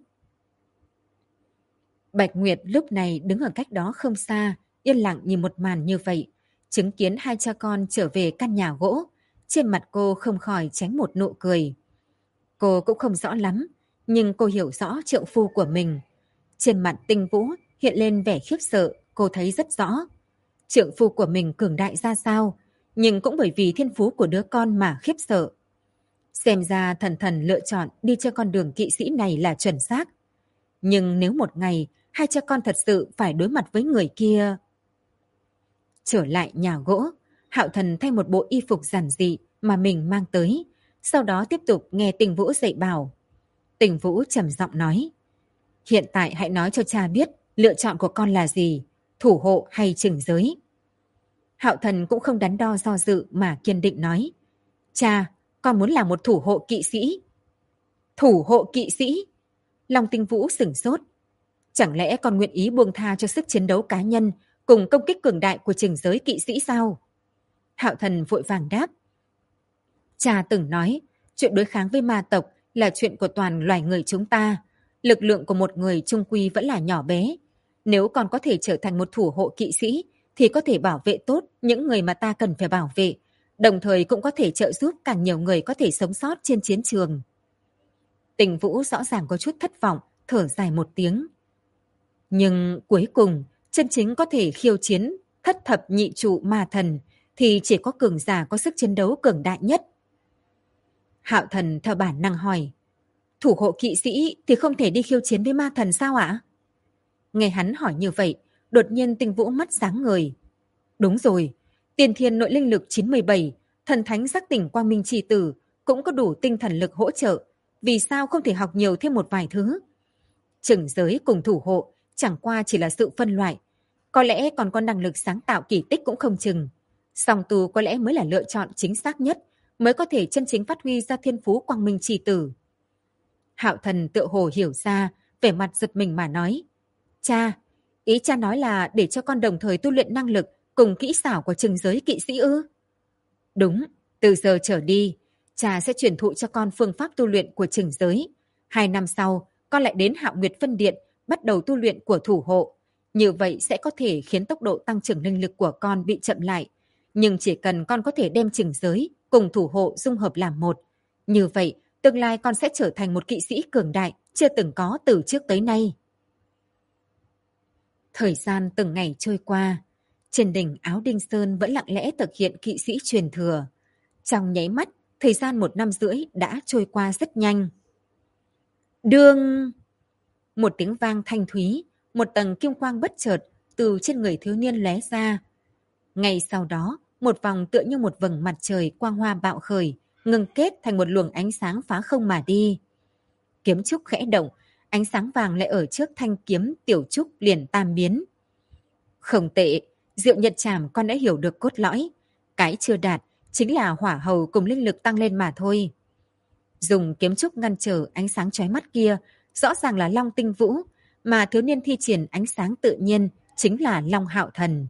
A: Bạch Nguyệt lúc này đứng ở cách đó không xa, yên lặng nhìn một màn như vậy, chứng kiến hai cha con trở về căn nhà gỗ, trên mặt cô không khỏi tránh một nụ cười. Cô cũng không rõ lắm, nhưng cô hiểu rõ trượng phu của mình. Trên mặt Tinh Vũ hiện lên vẻ khiếp sợ, cô thấy rất rõ. Trượng phu của mình cường đại ra sao, nhưng cũng bởi vì thiên phú của đứa con mà khiếp sợ. Xem ra thần thần lựa chọn đi trên con đường kỵ sĩ này là chuẩn xác. Nhưng nếu một ngày hai cha con thật sự phải đối mặt với người kia. Trở lại nhà gỗ, Hạo Thần thay một bộ y phục giản dị mà mình mang tới, sau đó tiếp tục nghe Tình Vũ dạy bảo. Tình Vũ trầm giọng nói, hiện tại hãy nói cho cha biết lựa chọn của con là gì, thủ hộ hay chừng giới. Hạo Thần cũng không đắn đo do dự mà kiên định nói, cha, con muốn là một thủ hộ kỵ sĩ. Thủ hộ kỵ sĩ? Long Tinh Vũ sửng sốt. Chẳng lẽ con nguyện ý buông tha cho sức chiến đấu cá nhân cùng công kích cường đại của chừng giới kỵ sĩ sao? Hạo Thần vội vàng đáp. Cha từng nói, chuyện đối kháng với ma tộc là chuyện của toàn loài người chúng ta. Lực lượng của một người chung quy vẫn là nhỏ bé. Nếu con có thể trở thành một thủ hộ kỵ sĩ, thì có thể bảo vệ tốt những người mà ta cần phải bảo vệ, đồng thời cũng có thể trợ giúp càng nhiều người có thể sống sót trên chiến trường. Tình Vũ rõ ràng có chút thất vọng, thở dài một tiếng. Nhưng cuối cùng, chân chính có thể khiêu chiến thất thập nhị trụ ma thần thì chỉ có cường giả có sức chiến đấu cường đại nhất. Hạo Thần theo bản năng hỏi, thủ hộ kỵ sĩ thì không thể đi khiêu chiến với ma thần sao ạ? Nghe hắn hỏi như vậy, đột nhiên Tinh Vũ mắt sáng ngời. Đúng rồi, tiền thiên nội linh lực 97, thần thánh giác tỉnh quang minh trì tử cũng có đủ tinh thần lực hỗ trợ. Vì sao không thể học nhiều thêm một vài thứ? Chừng giới cùng thủ hộ chẳng qua chỉ là sự phân loại. Có lẽ còn có năng lực sáng tạo kỳ tích cũng không chừng. Song tu có lẽ mới là lựa chọn chính xác nhất, mới có thể chân chính phát huy ra thiên phú quang minh trì tử. Hạo Thần tựa hồ hiểu ra, vẻ mặt giật mình mà nói. Cha, ý cha nói là để cho con đồng thời tu luyện năng lực cùng kỹ xảo của chừng giới kỵ sĩ ư? Đúng, từ giờ trở đi, Cha sẽ truyền thụ cho con phương pháp tu luyện của chừng giới. 2 năm sau, con lại đến Hạo Nguyệt Phân Điện, bắt đầu tu luyện của thủ hộ. Như vậy sẽ có thể khiến tốc độ tăng trưởng linh lực của con bị chậm lại. Nhưng chỉ cần con có thể đem chừng giới cùng thủ hộ dung hợp làm một. Như vậy, tương lai con sẽ trở thành một kỵ sĩ cường đại, chưa từng có từ trước tới nay. Thời gian từng ngày trôi qua, trên đỉnh Áo Đinh Sơn vẫn lặng lẽ thực hiện kỵ sĩ truyền thừa. Trong nháy mắt, thời gian 1 năm rưỡi đã trôi qua rất nhanh. Đương! Một tiếng vang thanh thúy, một tầng kim quang bất chợt từ trên người thiếu niên lóe ra. Ngay sau đó, một vòng tựa như một vầng mặt trời quang hoa bạo khởi, ngưng kết thành một luồng ánh sáng phá không mà đi. Kiếm trúc khẽ động, ánh sáng vàng lại ở trước thanh kiếm tiểu trúc liền tan biến. Không tệ, Diệu Nhật Trảm con đã hiểu được cốt lõi. Cái chưa đạt chính là hỏa hầu cùng linh lực tăng lên mà thôi. Dùng kiếm trúc ngăn trở ánh sáng chói mắt kia, rõ ràng là Long Tinh Vũ, mà thiếu niên thi triển ánh sáng tự nhiên chính là Long Hạo Thần.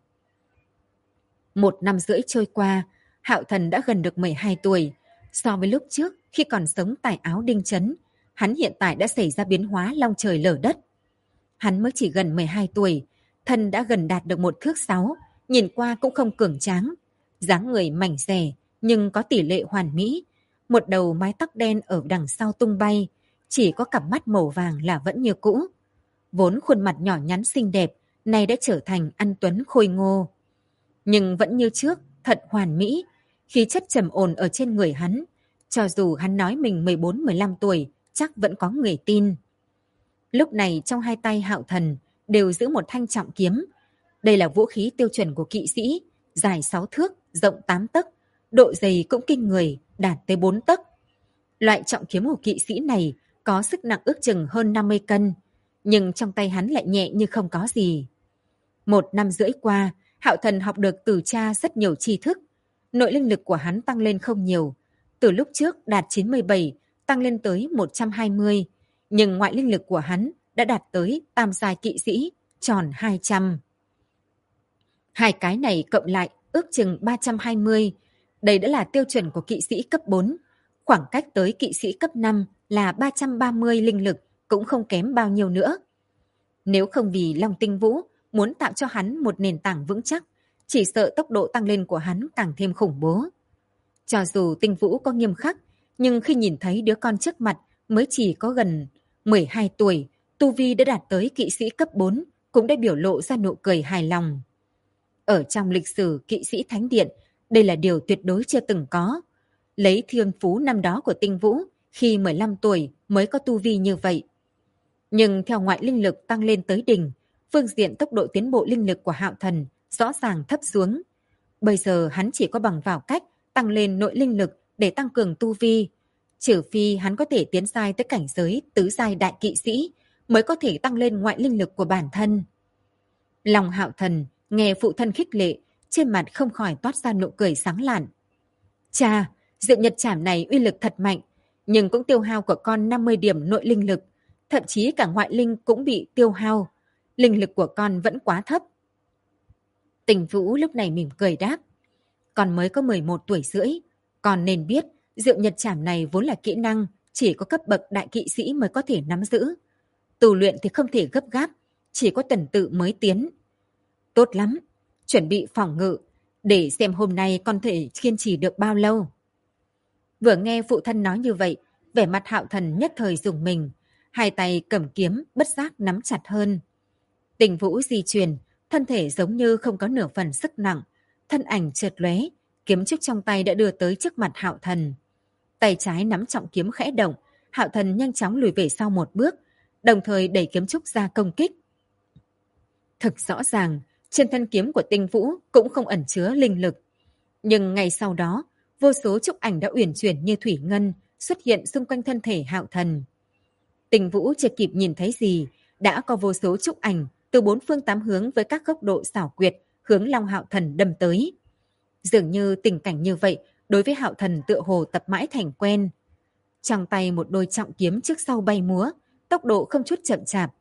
A: 1 năm rưỡi trôi qua, Hạo Thần đã gần được 12 tuổi. So với lúc trước khi còn sống tại Áo Đinh Trấn, hắn hiện tại đã xảy ra biến hóa long trời lở đất. Hắn mới chỉ gần 12 tuổi, thân đã gần đạt được 1 thước 6, nhìn qua cũng không cường tráng. Dáng người mảnh dẻ nhưng có tỷ lệ hoàn mỹ. Một đầu mái tóc đen ở đằng sau tung bay, chỉ có cặp mắt màu vàng là vẫn như cũ. Vốn khuôn mặt nhỏ nhắn xinh đẹp, nay đã trở thành anh tuấn khôi ngô. Nhưng vẫn như trước, thật hoàn mỹ, khí chất trầm ổn ở trên người hắn. Cho dù hắn nói mình 14-15 tuổi, chắc vẫn có người tin. Lúc này trong hai tay Hạo Thần đều giữ một thanh trọng kiếm. Đây là vũ khí tiêu chuẩn của kỵ sĩ, dài 6 thước, rộng 8 tấc, độ dày cũng kinh người, đạt tới 4 tấc. Loại trọng kiếm của kỵ sĩ này có sức nặng ước chừng hơn 50 cân, nhưng trong tay hắn lại nhẹ như không có gì. 1 năm rưỡi qua, Hạo Thần học được từ cha rất nhiều tri thức. Nội linh lực của hắn tăng lên không nhiều. Từ lúc trước đạt 97, tăng lên tới 120. Nhưng ngoại linh lực của hắn đã đạt tới tam giai kỵ sĩ, tròn 200. Hai cái này cộng lại ước chừng 320. Đây đã là tiêu chuẩn của kỵ sĩ cấp 4. Khoảng cách tới kỵ sĩ cấp 5 là 330 linh lực, cũng không kém bao nhiêu nữa. Nếu không vì Long Tinh Vũ muốn tạo cho hắn một nền tảng vững chắc, chỉ sợ tốc độ tăng lên của hắn càng thêm khủng bố. Cho dù Tinh Vũ có nghiêm khắc, nhưng khi nhìn thấy đứa con trước mặt mới chỉ có gần 12 tuổi, tu vi đã đạt tới kỵ sĩ cấp 4, cũng đã biểu lộ ra nụ cười hài lòng. Ở trong lịch sử kỵ sĩ Thánh Điện, đây là điều tuyệt đối chưa từng có. Lấy thiên phú năm đó của Tinh Vũ, khi 15 tuổi mới có tu vi như vậy. Nhưng theo ngoại linh lực tăng lên tới đỉnh, phương diện tốc độ tiến bộ linh lực của Hạo Thần rõ ràng thấp xuống. Bây giờ hắn chỉ có bằng vào cách tăng lên nội linh lực để tăng cường tu vi. Trừ phi hắn có thể tiến giai tới cảnh giới tứ giai đại kỵ sĩ, mới có thể tăng lên ngoại linh lực của bản thân. Lòng Hạo Thần nghe phụ thân khích lệ, trên mặt không khỏi toát ra nụ cười sáng lạn. Cha, Diệu Nhật Trảm này uy lực thật mạnh, nhưng cũng tiêu hao của con 50 điểm nội linh lực, thậm chí cả ngoại linh cũng bị tiêu hao. Linh lực của con vẫn quá thấp. Tình Vũ lúc này mỉm cười đáp. Con mới có 11 tuổi rưỡi, con nên biết Diệu Nhật Trảm này vốn là kỹ năng chỉ có cấp bậc đại kỵ sĩ mới có thể nắm giữ. Tu luyện thì không thể gấp gáp, chỉ có tuần tự mới tiến. Tốt lắm, chuẩn bị phòng ngự, để xem hôm nay con thể kiên trì được bao lâu. Vừa nghe phụ thân nói như vậy, vẻ mặt Hạo Thần nhất thời rùng mình, hai tay cầm kiếm bất giác nắm chặt hơn. Tình Vũ di chuyển, thân thể giống như không có nửa phần sức nặng, thân ảnh chợt lóe, kiếm trúc trong tay đã đưa tới trước mặt Hạo Thần. Tay trái nắm trọng kiếm khẽ động, Hạo Thần nhanh chóng lùi về sau một bước, đồng thời đẩy kiếm trúc ra công kích. Thực rõ ràng, trên thân kiếm của Tinh Vũ cũng không ẩn chứa linh lực. Nhưng ngay sau đó, vô số trúc ảnh đã uyển chuyển như thủy ngân xuất hiện xung quanh thân thể Hạo Thần. Tinh Vũ chưa kịp nhìn thấy gì, đã có vô số trúc ảnh từ 4 phương 8 hướng với các góc độ xảo quyệt hướng Long Hạo Thần đâm tới. Dường như tình cảnh như vậy đối với Hạo Thần tựa hồ tập mãi thành quen. Trong tay một đôi trọng kiếm trước sau bay múa, tốc độ không chút chậm chạp.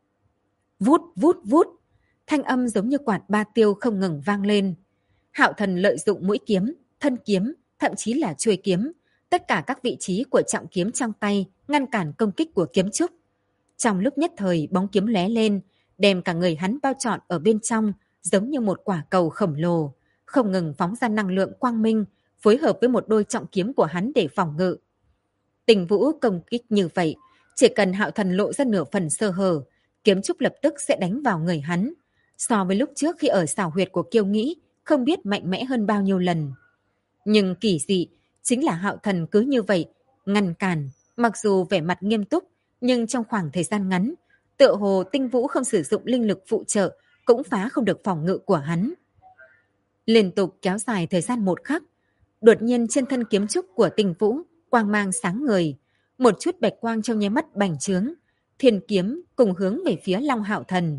A: Vút vút vút, thanh âm giống như quạt ba tiêu không ngừng vang lên. Hạo Thần lợi dụng mũi kiếm, thân kiếm, thậm chí là chuôi kiếm, tất cả các vị trí của trọng kiếm trong tay ngăn cản công kích của kiếm trúc. Trong lúc nhất thời bóng kiếm lóe lên, đem cả người hắn bao trọn ở bên trong, giống như một quả cầu khổng lồ, không ngừng phóng ra năng lượng quang minh, phối hợp với một đôi trọng kiếm của hắn để phòng ngự. Tình Vũ công kích như vậy, chỉ cần Hạo Thần lộ ra nửa phần sơ hở, kiếm trúc lập tức sẽ đánh vào người hắn. So với lúc trước khi ở xảo huyệt của Kiêu Nghĩ, không biết mạnh mẽ hơn bao nhiêu lần. Nhưng kỳ dị, chính là Hạo Thần cứ như vậy, ngăn cản, mặc dù vẻ mặt nghiêm túc, nhưng trong khoảng thời gian ngắn, tựa hồ Tinh Vũ không sử dụng linh lực phụ trợ, cũng phá không được phòng ngự của hắn. Liên tục kéo dài thời gian một khắc, đột nhiên trên thân kiếm trúc của Tinh Vũ, quang mang sáng ngời, một chút bạch quang trong nháy mắt bành trướng, thiên kiếm cùng hướng về phía Long Hạo Thần.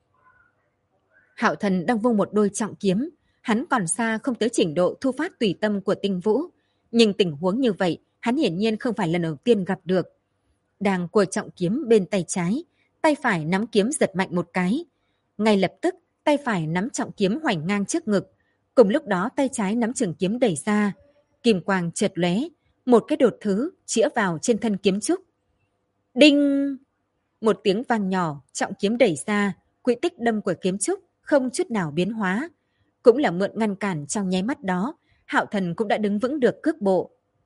A: Hạo Thần đang vung một đôi trọng kiếm, hắn còn xa không tới trình độ thu phát tùy tâm của Tinh Vũ, nhưng tình huống như vậy, hắn hiển nhiên không phải lần đầu tiên gặp được. Đang cua trọng kiếm bên tay trái, tay phải nắm kiếm giật mạnh một cái. Ngay lập tức, tay phải nắm trọng kiếm hoành ngang trước ngực, cùng lúc đó tay trái nắm trường kiếm đẩy ra, kim quang chợt lóe, một cái đột thứ chĩa vào trên thân kiếm trúc. Đinh! Một tiếng vang nhỏ, trọng kiếm đẩy ra, quỹ tích đâm của kiếm trúc không chút nào biến hóa. Cũng là mượn ngăn cản trong nháy mắt đó, Hạo Thần cũng đã đứng vững được cước bộ.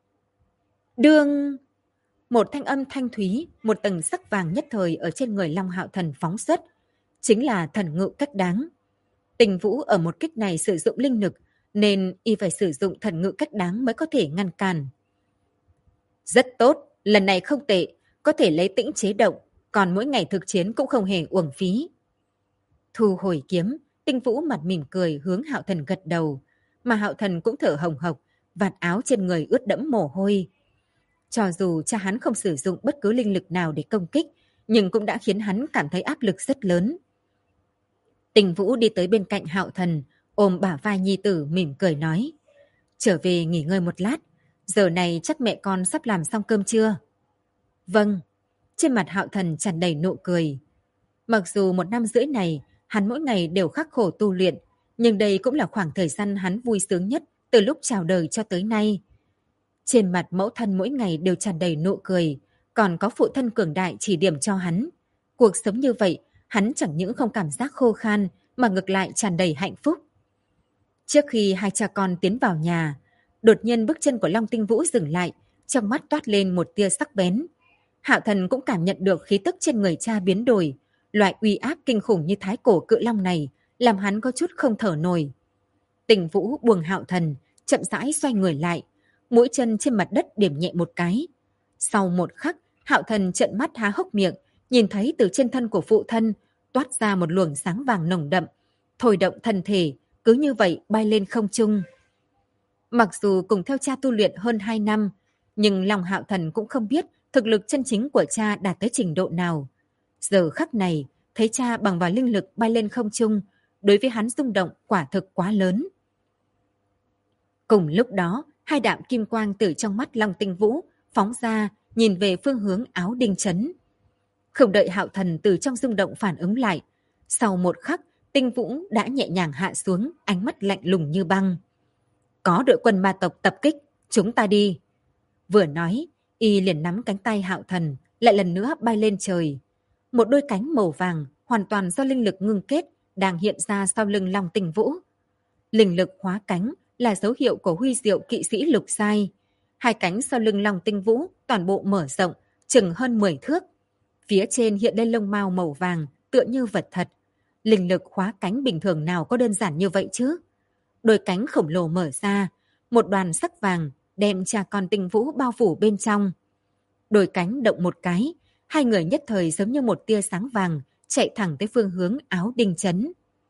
A: Đương! Một thanh âm thanh thúy, một tầng sắc vàng nhất thời ở trên người Long Hạo Thần phóng xuất, chính là thần ngự cách đáng. Tình Vũ ở một kích này sử dụng linh lực, nên y phải sử dụng thần ngự cách đáng mới có thể ngăn cản. Rất tốt, lần này không tệ, có thể lấy tĩnh chế động, còn mỗi ngày thực chiến cũng không hề uổng phí. Thu hồi kiếm, Tinh Vũ mặt mỉm cười hướng Hạo Thần gật đầu, mà Hạo Thần cũng thở hồng hộc, vạt áo trên người ướt đẫm mồ hôi. Cho dù cha hắn không sử dụng bất cứ linh lực nào để công kích, nhưng cũng đã khiến hắn cảm thấy áp lực rất lớn. Tình Vũ đi tới bên cạnh Hạo Thần, ôm bả vai nhi tử mỉm cười nói. Trở về nghỉ ngơi một lát, giờ này chắc mẹ con sắp làm xong cơm chưa? Vâng. Trên mặt Hạo Thần tràn đầy nụ cười. Mặc dù 1 năm rưỡi này, hắn mỗi ngày đều khắc khổ tu luyện, nhưng đây cũng là khoảng thời gian hắn vui sướng nhất từ lúc chào đời cho tới nay. Trên mặt mẫu thân mỗi ngày đều tràn đầy nụ cười, còn có phụ thân cường đại chỉ điểm cho hắn. Cuộc sống như vậy, hắn chẳng những không cảm giác khô khan, mà ngược lại tràn đầy hạnh phúc. Trước khi hai cha con tiến vào nhà, đột nhiên bước chân của Long Tinh Vũ dừng lại, trong mắt toát lên một tia sắc bén. Hạo Thần cũng cảm nhận được khí tức trên người cha biến đổi, loại uy áp kinh khủng như thái cổ cự long này, làm hắn có chút không thở nổi. Tình Vũ buông Hạo Thần, chậm rãi xoay người lại, mũi chân trên mặt đất điểm nhẹ một cái. Sau một khắc, Hạo Thần trợn mắt há hốc miệng, nhìn thấy từ trên thân của phụ thân toát ra một luồng sáng vàng nồng đậm, thôi động thân thể, cứ như vậy bay lên không trung. Mặc dù cùng theo cha tu luyện hơn 2 năm, nhưng lòng Hạo Thần cũng không biết thực lực chân chính của cha đạt tới trình độ nào. Giờ khắc này, thấy cha bằng vào linh lực bay lên không trung, đối với hắn rung động quả thực quá lớn. Cùng lúc đó, 2 đạm kim quang từ trong mắt Long Tinh Vũ phóng ra, nhìn về phương hướng áo đinh chấn. Không đợi Hạo Thần từ trong rung động phản ứng lại, sau một khắc, Tinh Vũ đã nhẹ nhàng hạ xuống, ánh mắt lạnh lùng như băng. Có đội quân ma tộc tập kích, chúng ta đi. Vừa nói, y liền nắm cánh tay Hạo Thần, lại lần nữa bay lên trời. Một đôi cánh màu vàng, hoàn toàn do linh lực ngưng kết, đang hiện ra sau lưng Long Tinh Vũ. Linh lực hóa cánh là dấu hiệu của huy diệu kỵ sĩ lục giai. 2 cánh sau lưng Long Tinh Vũ toàn bộ mở rộng, chừng hơn 10 thước. Phía trên hiện lên lông mao màu vàng, tựa như vật thật. Linh lực hóa cánh bình thường nào có đơn giản như vậy chứ? Đôi cánh khổng lồ mở ra, một đoàn sắc vàng đem cha con Tinh Vũ bao phủ bên trong. Đôi cánh động một cái, 2 người nhất thời giống như một tia sáng vàng chạy thẳng tới phương hướng áo đinh chấn.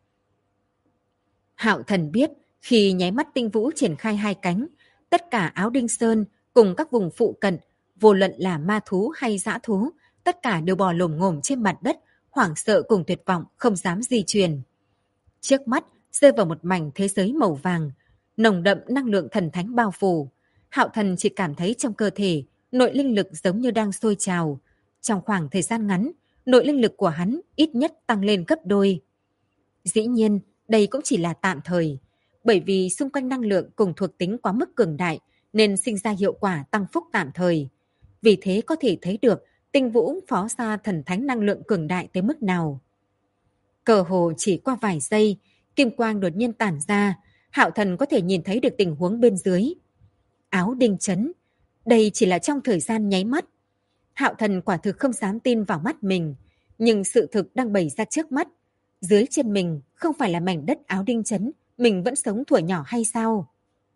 A: Hạo Thần biết, khi nháy mắt Tinh Vũ triển khai 2 cánh, tất cả áo đinh sơn cùng các vùng phụ cận, vô luận là ma thú hay dã thú, tất cả đều bò lồm ngồm trên mặt đất, hoảng sợ cùng tuyệt vọng, không dám di chuyển. Trước mắt rơi vào một mảnh thế giới màu vàng, nồng đậm năng lượng thần thánh bao phủ. Hạo Thần chỉ cảm thấy trong cơ thể, nội linh lực giống như đang sôi trào. Trong khoảng thời gian ngắn, nội linh lực của hắn ít nhất tăng lên gấp đôi. Dĩ nhiên, đây cũng chỉ là tạm thời, bởi vì xung quanh năng lượng cùng thuộc tính quá mức cường đại, nên sinh ra hiệu quả tăng phúc tạm thời. Vì thế có thể thấy được Tinh Vũ phó ra thần thánh năng lượng cường đại tới mức nào. Cơ hồ chỉ qua vài giây, kim quang đột nhiên tản ra, Hạo Thần có thể nhìn thấy được tình huống bên dưới. Áo đinh chấn, đây chỉ là trong thời gian nháy mắt. Hạo Thần quả thực không dám tin vào mắt mình, nhưng sự thực đang bày ra trước mắt. Dưới chân mình không phải là mảnh đất áo đinh chấn, mình vẫn sống thuở nhỏ hay sao?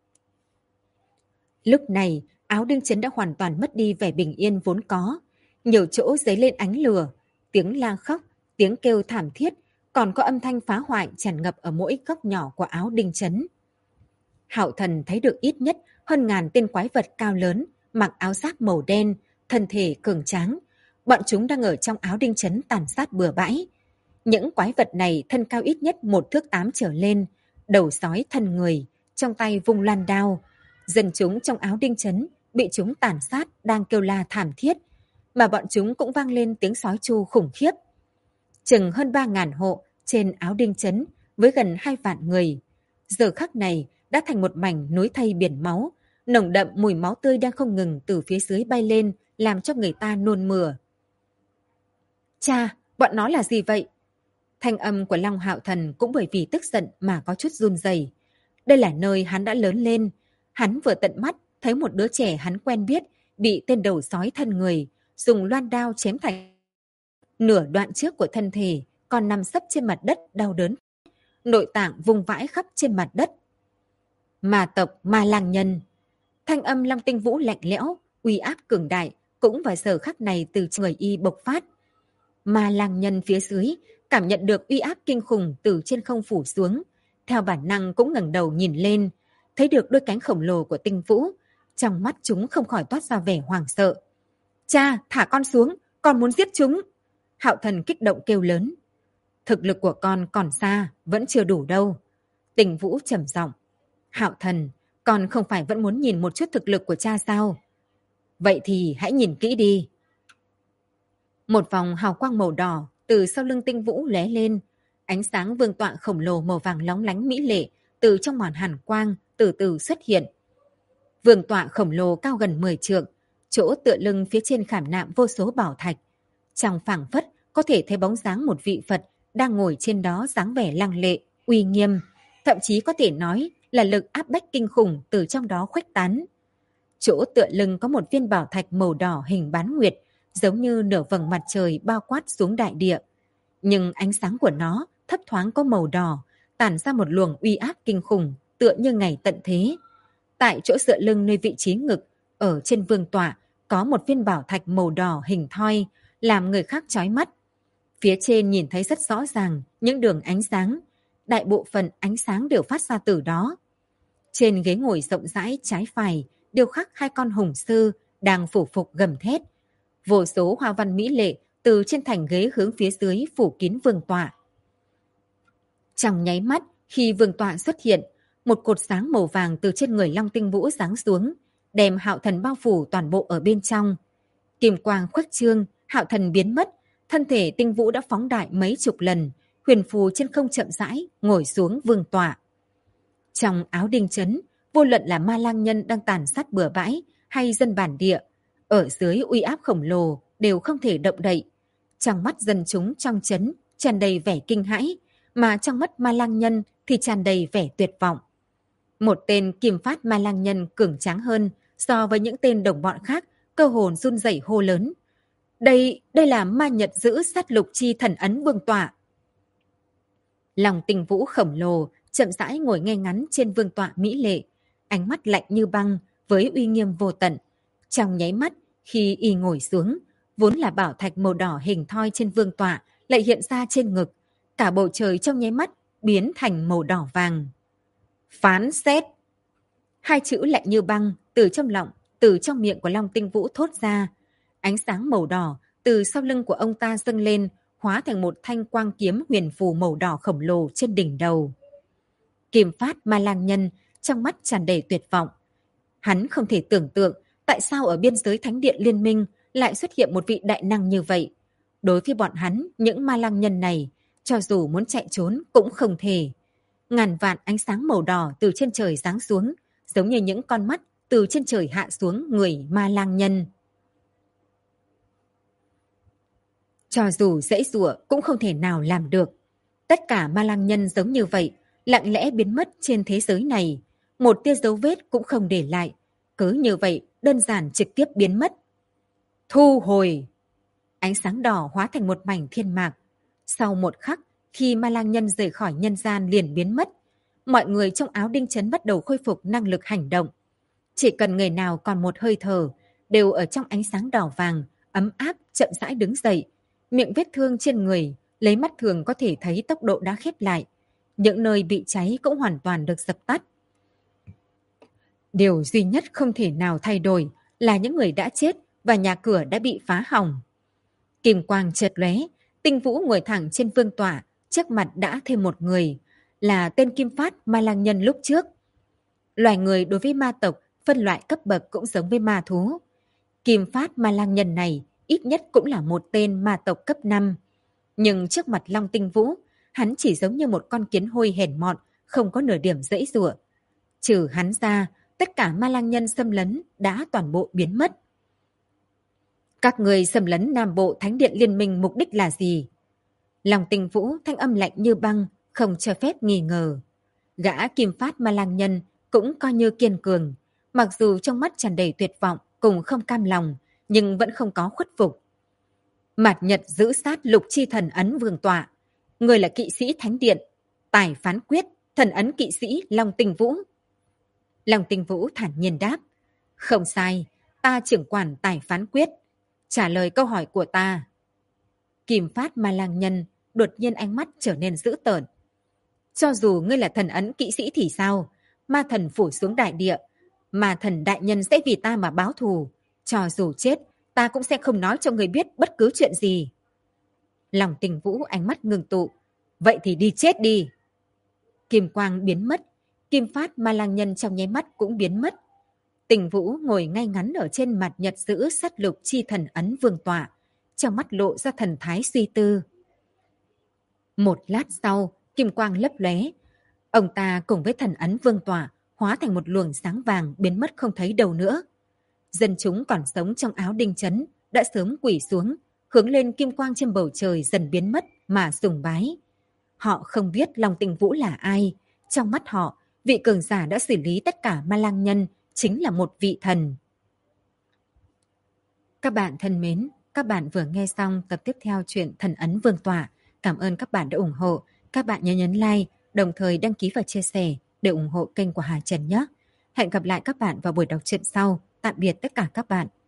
A: Lúc này, áo đinh chấn đã hoàn toàn mất đi vẻ bình yên vốn có. Nhiều chỗ dấy lên ánh lửa, tiếng la khóc, tiếng kêu thảm thiết, còn có âm thanh phá hoại tràn ngập ở mỗi góc nhỏ của áo đinh chấn. Hạo Thần thấy được ít nhất hơn ngàn tên quái vật cao lớn, mặc áo giáp màu đen, thân thể cường tráng. Bọn chúng đang ở trong áo đinh chấn tàn sát bừa bãi. Những quái vật này thân cao ít nhất 1 thước 8 trở lên, đầu sói thân người, trong tay vung loan đao. Dân chúng trong áo đinh chấn bị chúng tàn sát đang kêu la thảm thiết, mà bọn chúng cũng vang lên tiếng sói tru khủng khiếp. Chừng hơn 3.000 hộ trên áo đinh chấn với gần 2 vạn người. Giờ khắc này đã thành một mảnh núi thây biển máu, nồng đậm mùi máu tươi đang không ngừng từ phía dưới bay lên, làm cho người ta nôn mửa. Cha, bọn nó là gì vậy? Thanh âm của Long Hạo Thần cũng bởi vì tức giận mà có chút run rẩy. Đây là nơi hắn đã lớn lên. Hắn vừa tận mắt thấy một đứa trẻ hắn quen biết bị tên đầu sói thân người dùng loan đao chém thành nửa đoạn trước của thân thể, còn nằm sấp trên mặt đất đau đớn. Nội tạng vung vãi khắp trên mặt đất. Ma tộc Ma Lang Nhân. Thanh âm Long Tinh Vũ lạnh lẽo, uy áp cường đại cũng vào giờ khắc này từ người y bộc phát. Ma Lang Nhân phía dưới cảm nhận được uy áp kinh khủng từ trên không phủ xuống, theo bản năng cũng ngẩng đầu nhìn lên, thấy được đôi cánh khổng lồ của Tinh Vũ, trong mắt chúng không khỏi toát ra vẻ hoảng sợ. Cha, thả con xuống, con muốn giết chúng. Hạo Thần kích động kêu lớn. Thực lực của con còn xa, vẫn chưa đủ đâu. Tinh Vũ trầm giọng. Hạo Thần, con không phải vẫn muốn nhìn một chút thực lực của cha sao? Vậy thì hãy nhìn kỹ đi. Một vòng hào quang màu đỏ từ sau lưng Tinh Vũ lóe lên, ánh sáng vương tọa khổng lồ màu vàng lóng lánh mỹ lệ từ trong màn hàn quang từ từ xuất hiện. Vương tọa khổng lồ cao gần 10 trượng, chỗ tựa lưng phía trên khảm nạm vô số bảo thạch. Trong phảng phất có thể thấy bóng dáng một vị Phật đang ngồi trên đó, dáng vẻ lăng lệ, uy nghiêm, thậm chí có thể nói là lực áp bách kinh khủng từ trong đó khuếch tán. Chỗ tựa lưng có một viên bảo thạch màu đỏ hình bán nguyệt, giống như nửa vầng mặt trời bao quát xuống đại địa. Nhưng ánh sáng của nó thấp thoáng có màu đỏ, tản ra một luồng uy áp kinh khủng, tựa như ngày tận thế. Tại chỗ dựa lưng nơi vị trí ngực, ở trên vương tọa, có một viên bảo thạch màu đỏ hình thoi, làm người khác chói mắt. Phía trên nhìn thấy rất rõ ràng những đường ánh sáng, đại bộ phận ánh sáng đều phát ra từ đó. Trên ghế ngồi rộng rãi trái phải, điêu khắc 2 con hùng sư đang phủ phục gầm thét. Vô số hoa văn mỹ lệ từ trên thành ghế hướng phía dưới phủ kín vương tọa. Trong nháy mắt, khi vương tọa xuất hiện, một cột sáng màu vàng từ trên người Long Tinh Vũ giáng xuống, đem Hạo Thần bao phủ toàn bộ ở bên trong. Kim quang khuếch trương, Hạo Thần biến mất, thân thể Tinh Vũ đã phóng đại mấy chục lần, huyền phù trên không chậm rãi, ngồi xuống vương tọa. Trong áo đinh chấn, vô luận là Ma Lang Nhân đang tàn sát bừa bãi hay dân bản địa, ở dưới uy áp khổng lồ đều không thể động đậy. Trong mắt dân chúng trong chấn tràn đầy vẻ kinh hãi, mà trong mắt Ma Lang Nhân thì tràn đầy vẻ tuyệt vọng. Một tên Kim Phát Ma Lang Nhân cường tráng hơn so với những tên đồng bọn khác, cơ hồn run rẩy hô lớn. Đây là Ma Nhật giữ sát lục chi thần ấn vương tọa. Lòng Tinh Vũ khổng lồ chậm rãi ngồi ngay ngắn trên vương tọa mỹ lệ, ánh mắt lạnh như băng với uy nghiêm vô tận. Trong nháy mắt, khi y ngồi xuống, vốn là bảo thạch màu đỏ hình thoi trên vương tọa lại hiện ra trên ngực, cả bầu trời trong nháy mắt biến thành màu đỏ vàng. Phán xét. 2 chữ lạnh như băng từ trong miệng của Long Tinh Vũ thốt ra. Ánh sáng màu đỏ từ sau lưng của ông ta dâng lên, hóa thành một thanh quang kiếm huyền phù màu đỏ khổng lồ trên đỉnh đầu. Kim Phát Ma Lang Nhân trong mắt tràn đầy tuyệt vọng. Hắn không thể tưởng tượng tại sao ở biên giới Thánh Điện Liên Minh lại xuất hiện một vị đại năng như vậy. Đối với bọn hắn, những Ma Lang Nhân này, cho dù muốn chạy trốn cũng không thể. Ngàn vạn ánh sáng màu đỏ từ trên trời giáng xuống, giống như những con mắt từ trên trời hạ xuống người ma lang nhân. Cho dù giãy giụa cũng không thể nào làm được. Tất cả ma lang nhân giống như vậy, lặng lẽ biến mất trên thế giới này. Một tia dấu vết cũng không để lại. Cứ như vậy, đơn giản trực tiếp biến mất. Thu hồi! Ánh sáng đỏ hóa thành một mảnh thiên mạc. Sau một khắc, khi ma lang nhân rời khỏi nhân gian liền biến mất, mọi người trong áo đinh chấn bắt đầu khôi phục năng lực hành động. Chỉ cần người nào còn một hơi thở, đều ở trong ánh sáng đỏ vàng, ấm áp, chậm rãi đứng dậy. Miệng vết thương trên người, lấy mắt thường có thể thấy tốc độ đã khép lại. Những nơi bị cháy cũng hoàn toàn được dập tắt. Điều duy nhất không thể nào thay đổi là những người đã chết và nhà cửa đã bị phá hỏng. Kim quang chợt lóe, Tinh Vũ ngồi thẳng trên vương tọa, trước mặt đã thêm một người, là tên Kim Phát ma lang nhân lúc trước. Loài người đối với ma tộc phân loại cấp bậc cũng giống với ma thú. Kim Phát ma lang nhân này ít nhất cũng là một tên ma tộc cấp 5. Nhưng trước mặt Long Tinh Vũ, hắn chỉ giống như một con kiến hôi hèn mọn, không có nửa điểm giãy giụa. Trừ hắn ra, tất cả ma lang nhân xâm lấn đã toàn bộ biến mất. Các người xâm lấn Nam Bộ Thánh Điện Liên Minh mục đích là gì? Long Tinh Vũ thanh âm lạnh như băng, không cho phép nghi ngờ. Gã Kim Phát ma lang nhân cũng coi như kiên cường, mặc dù trong mắt tràn đầy tuyệt vọng cùng không cam lòng, nhưng vẫn không có khuất phục. Mạt Nhật giữ sát Lục Chi thần ấn vương tọa, người là kỵ sĩ Thánh Điện, tài phán quyết, thần ấn kỵ sĩ Long Tinh Vũ. Long Tinh Vũ thản nhiên đáp, không sai, ta trưởng quản tài phán quyết, trả lời câu hỏi của ta. Kim Phát ma lang nhân đột nhiên ánh mắt trở nên dữ tợn. Cho dù ngươi là thần ấn kỵ sĩ thì sao? Ma thần phủ xuống đại địa, ma thần đại nhân sẽ vì ta mà báo thù. Cho dù chết, ta cũng sẽ không nói cho ngươi biết bất cứ chuyện gì. Lòng Tình Vũ ánh mắt ngừng tụ. Vậy thì đi chết đi. Kim quang biến mất, Kim Phát ma lang nhân trong nháy mắt cũng biến mất. Tình Vũ ngồi ngay ngắn ở trên mặt Nhật giữ sát Lục Chi thần ấn vương tọa, trong mắt lộ ra thần thái suy tư. Một lát sau, kim quang lấp lóe, ông ta cùng với thần ấn vương tọa hóa thành một luồng sáng vàng biến mất không thấy đâu nữa. Dân chúng còn sống trong áo đinh chấn đã sớm quỳ xuống, hướng lên kim quang trên bầu trời dần biến mất mà sùng bái. Họ không biết Long Tinh Vũ là ai, trong mắt họ, vị cường giả đã xử lý tất cả ma lang nhân chính là một vị thần. Các bạn thân mến, các bạn vừa nghe xong tập tiếp theo truyện Thần ấn vương tọa. Cảm ơn các bạn đã ủng hộ. Các bạn nhớ nhấn like, đồng thời đăng ký và chia sẻ để ủng hộ kênh của Hà Trần nhé. Hẹn gặp lại các bạn vào buổi đọc truyện sau. Tạm biệt tất cả các bạn.